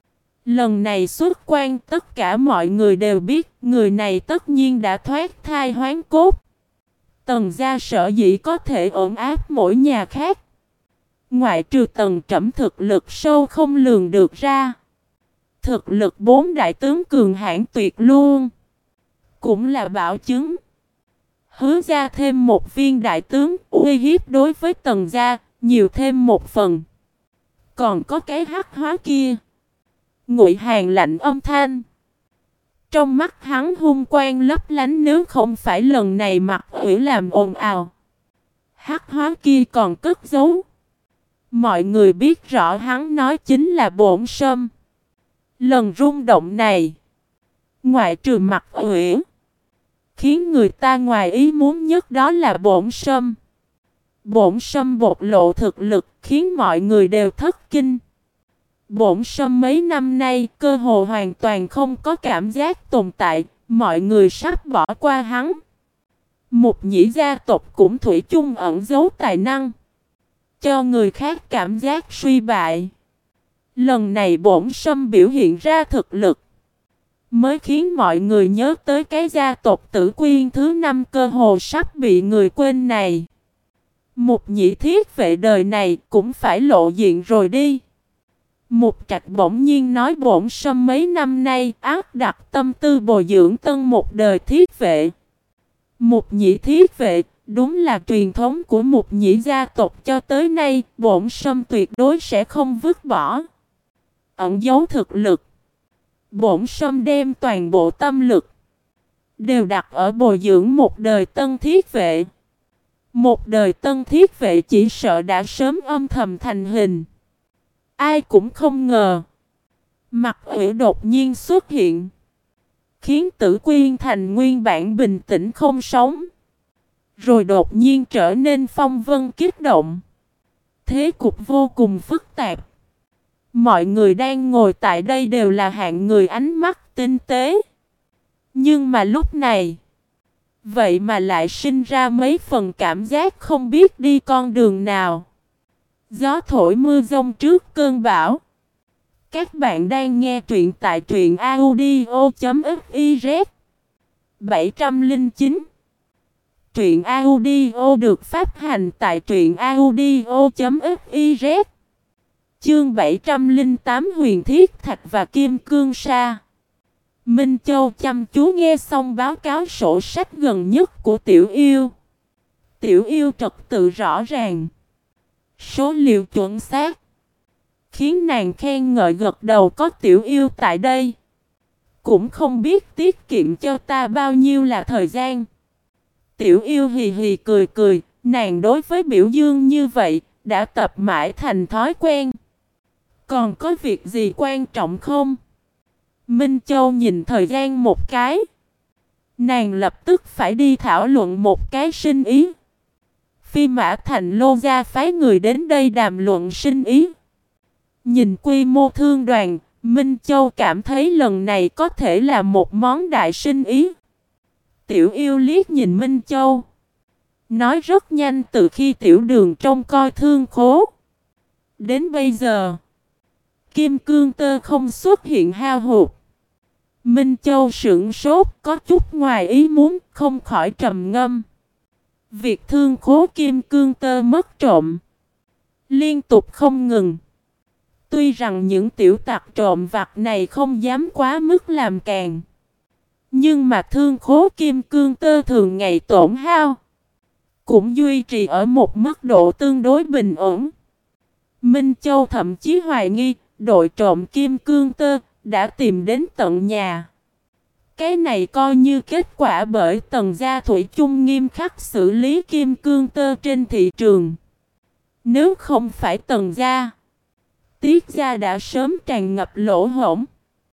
Lần này xuất quan, tất cả mọi người đều biết người này tất nhiên đã thoát thai hoán cốt. Tần gia sở dĩ có thể ổn áp mỗi nhà khác, ngoại trừ Tần Trẩm thực lực sâu không lường được ra, thực lực bốn đại tướng cường hãn tuyệt luôn cũng là bảo chứng. Hứa gia thêm một viên đại tướng, uy hiếp đối với Tần gia nhiều thêm một phần. Còn có cái hắc hóa kia. Ngụy Hàn lạnh âm thanh. Trong mắt hắn hung quang lấp lánh, nếu không phải lần này mặt ủy làm ồn ào, hắc hóa kia còn cất giấu. Mọi người biết rõ hắn nói chính là Bổn Sâm. Lần rung động này, ngoại trừ mặt ủy, khiến người ta ngoài ý muốn nhất đó là Bổn Sâm. Bổn Sâm bộc lộ thực lực khiến mọi người đều thất kinh. Bổn Sâm mấy năm nay cơ hồ hoàn toàn không có cảm giác tồn tại, mọi người sắp bỏ qua hắn. Một nhĩ gia tộc cũng thủy chung ẩn giấu tài năng, cho người khác cảm giác suy bại. Lần này Bổn Sâm biểu hiện ra thực lực, mới khiến mọi người nhớ tới cái gia tộc Tử Quyên thứ năm cơ hồ sắp bị người quên này. Một nhị thiết vệ đời này cũng phải lộ diện rồi đi. Mục Trạch bỗng nhiên nói Bổn Sâm mấy năm nay ác đặt tâm tư bồi dưỡng tân một đời thiết vệ. Mục nhị thiết vệ đúng là truyền thống của mục nhị gia tộc cho tới nay, Bổn Sâm tuyệt đối sẽ không vứt bỏ. Ẩn giấu thực lực, Bổn Sâm đem toàn bộ tâm lực đều đặt ở bồi dưỡng một đời tân thiết vệ. Một đời tân thiết vệ chỉ sợ đã sớm âm thầm thành hình. Ai cũng không ngờ Mặt Ủy đột nhiên xuất hiện, khiến Tử Quyên Thành nguyên bản bình tĩnh không sống, rồi đột nhiên trở nên phong vân kích động. Thế cục vô cùng phức tạp. Mọi người đang ngồi tại đây đều là hạng người ánh mắt tinh tế. Nhưng mà lúc này, vậy mà lại sinh ra mấy phần cảm giác không biết đi con đường nào. Gió thổi mưa giông trước cơn bão. Các bạn đang nghe truyện tại truyện audio chấm fiz. bảy trăm lẻ chín. Truyện audio được phát hành tại truyện audio chấm fiz. Chương bảy trăm lẻ tám Huyền Thiết Thạch và Kim Cương Sa. Minh Châu chăm chú nghe xong báo cáo sổ sách gần nhất của Tiểu Yêu. Tiểu Yêu trật tự rõ ràng, số liệu chuẩn xác, khiến nàng khen ngợi gật đầu. Có Tiểu Yêu tại đây, cũng không biết tiết kiệm cho ta bao nhiêu là thời gian. Tiểu Yêu hì hì cười cười, nàng đối với biểu dương như vậy đã tập mãi thành thói quen. Còn có việc gì quan trọng không? Minh Châu nhìn thời gian một cái. Nàng lập tức phải đi thảo luận một cái sinh ý. Phi Mã Thành Lô gia phái người đến đây đàm luận sinh ý. Nhìn quy mô thương đoàn, Minh Châu cảm thấy lần này có thể là một món đại sinh ý. Tiểu Yêu liếc nhìn Minh Châu. Nói rất nhanh, từ khi Tiểu Đường trông coi Thương Khố đến bây giờ, kim cương tơ không xuất hiện hao hụt. Minh Châu sững sốt, có chút ngoài ý muốn, không khỏi trầm ngâm. Việc Thương Khố kim cương tơ mất trộm liên tục không ngừng. Tuy rằng những tiểu tặc trộm vặt này không dám quá mức làm càng, nhưng mà Thương Khố kim cương tơ thường ngày tổn hao cũng duy trì ở một mức độ tương đối bình ổn. Minh Châu thậm chí hoài nghi đội trộm kim cương tơ đã tìm đến tận nhà. Cái này coi như kết quả bởi Tần gia thủy chung nghiêm khắc xử lý kim cương tơ trên thị trường. Nếu không phải Tần gia, Tiết gia đã sớm tràn ngập lỗ hổng.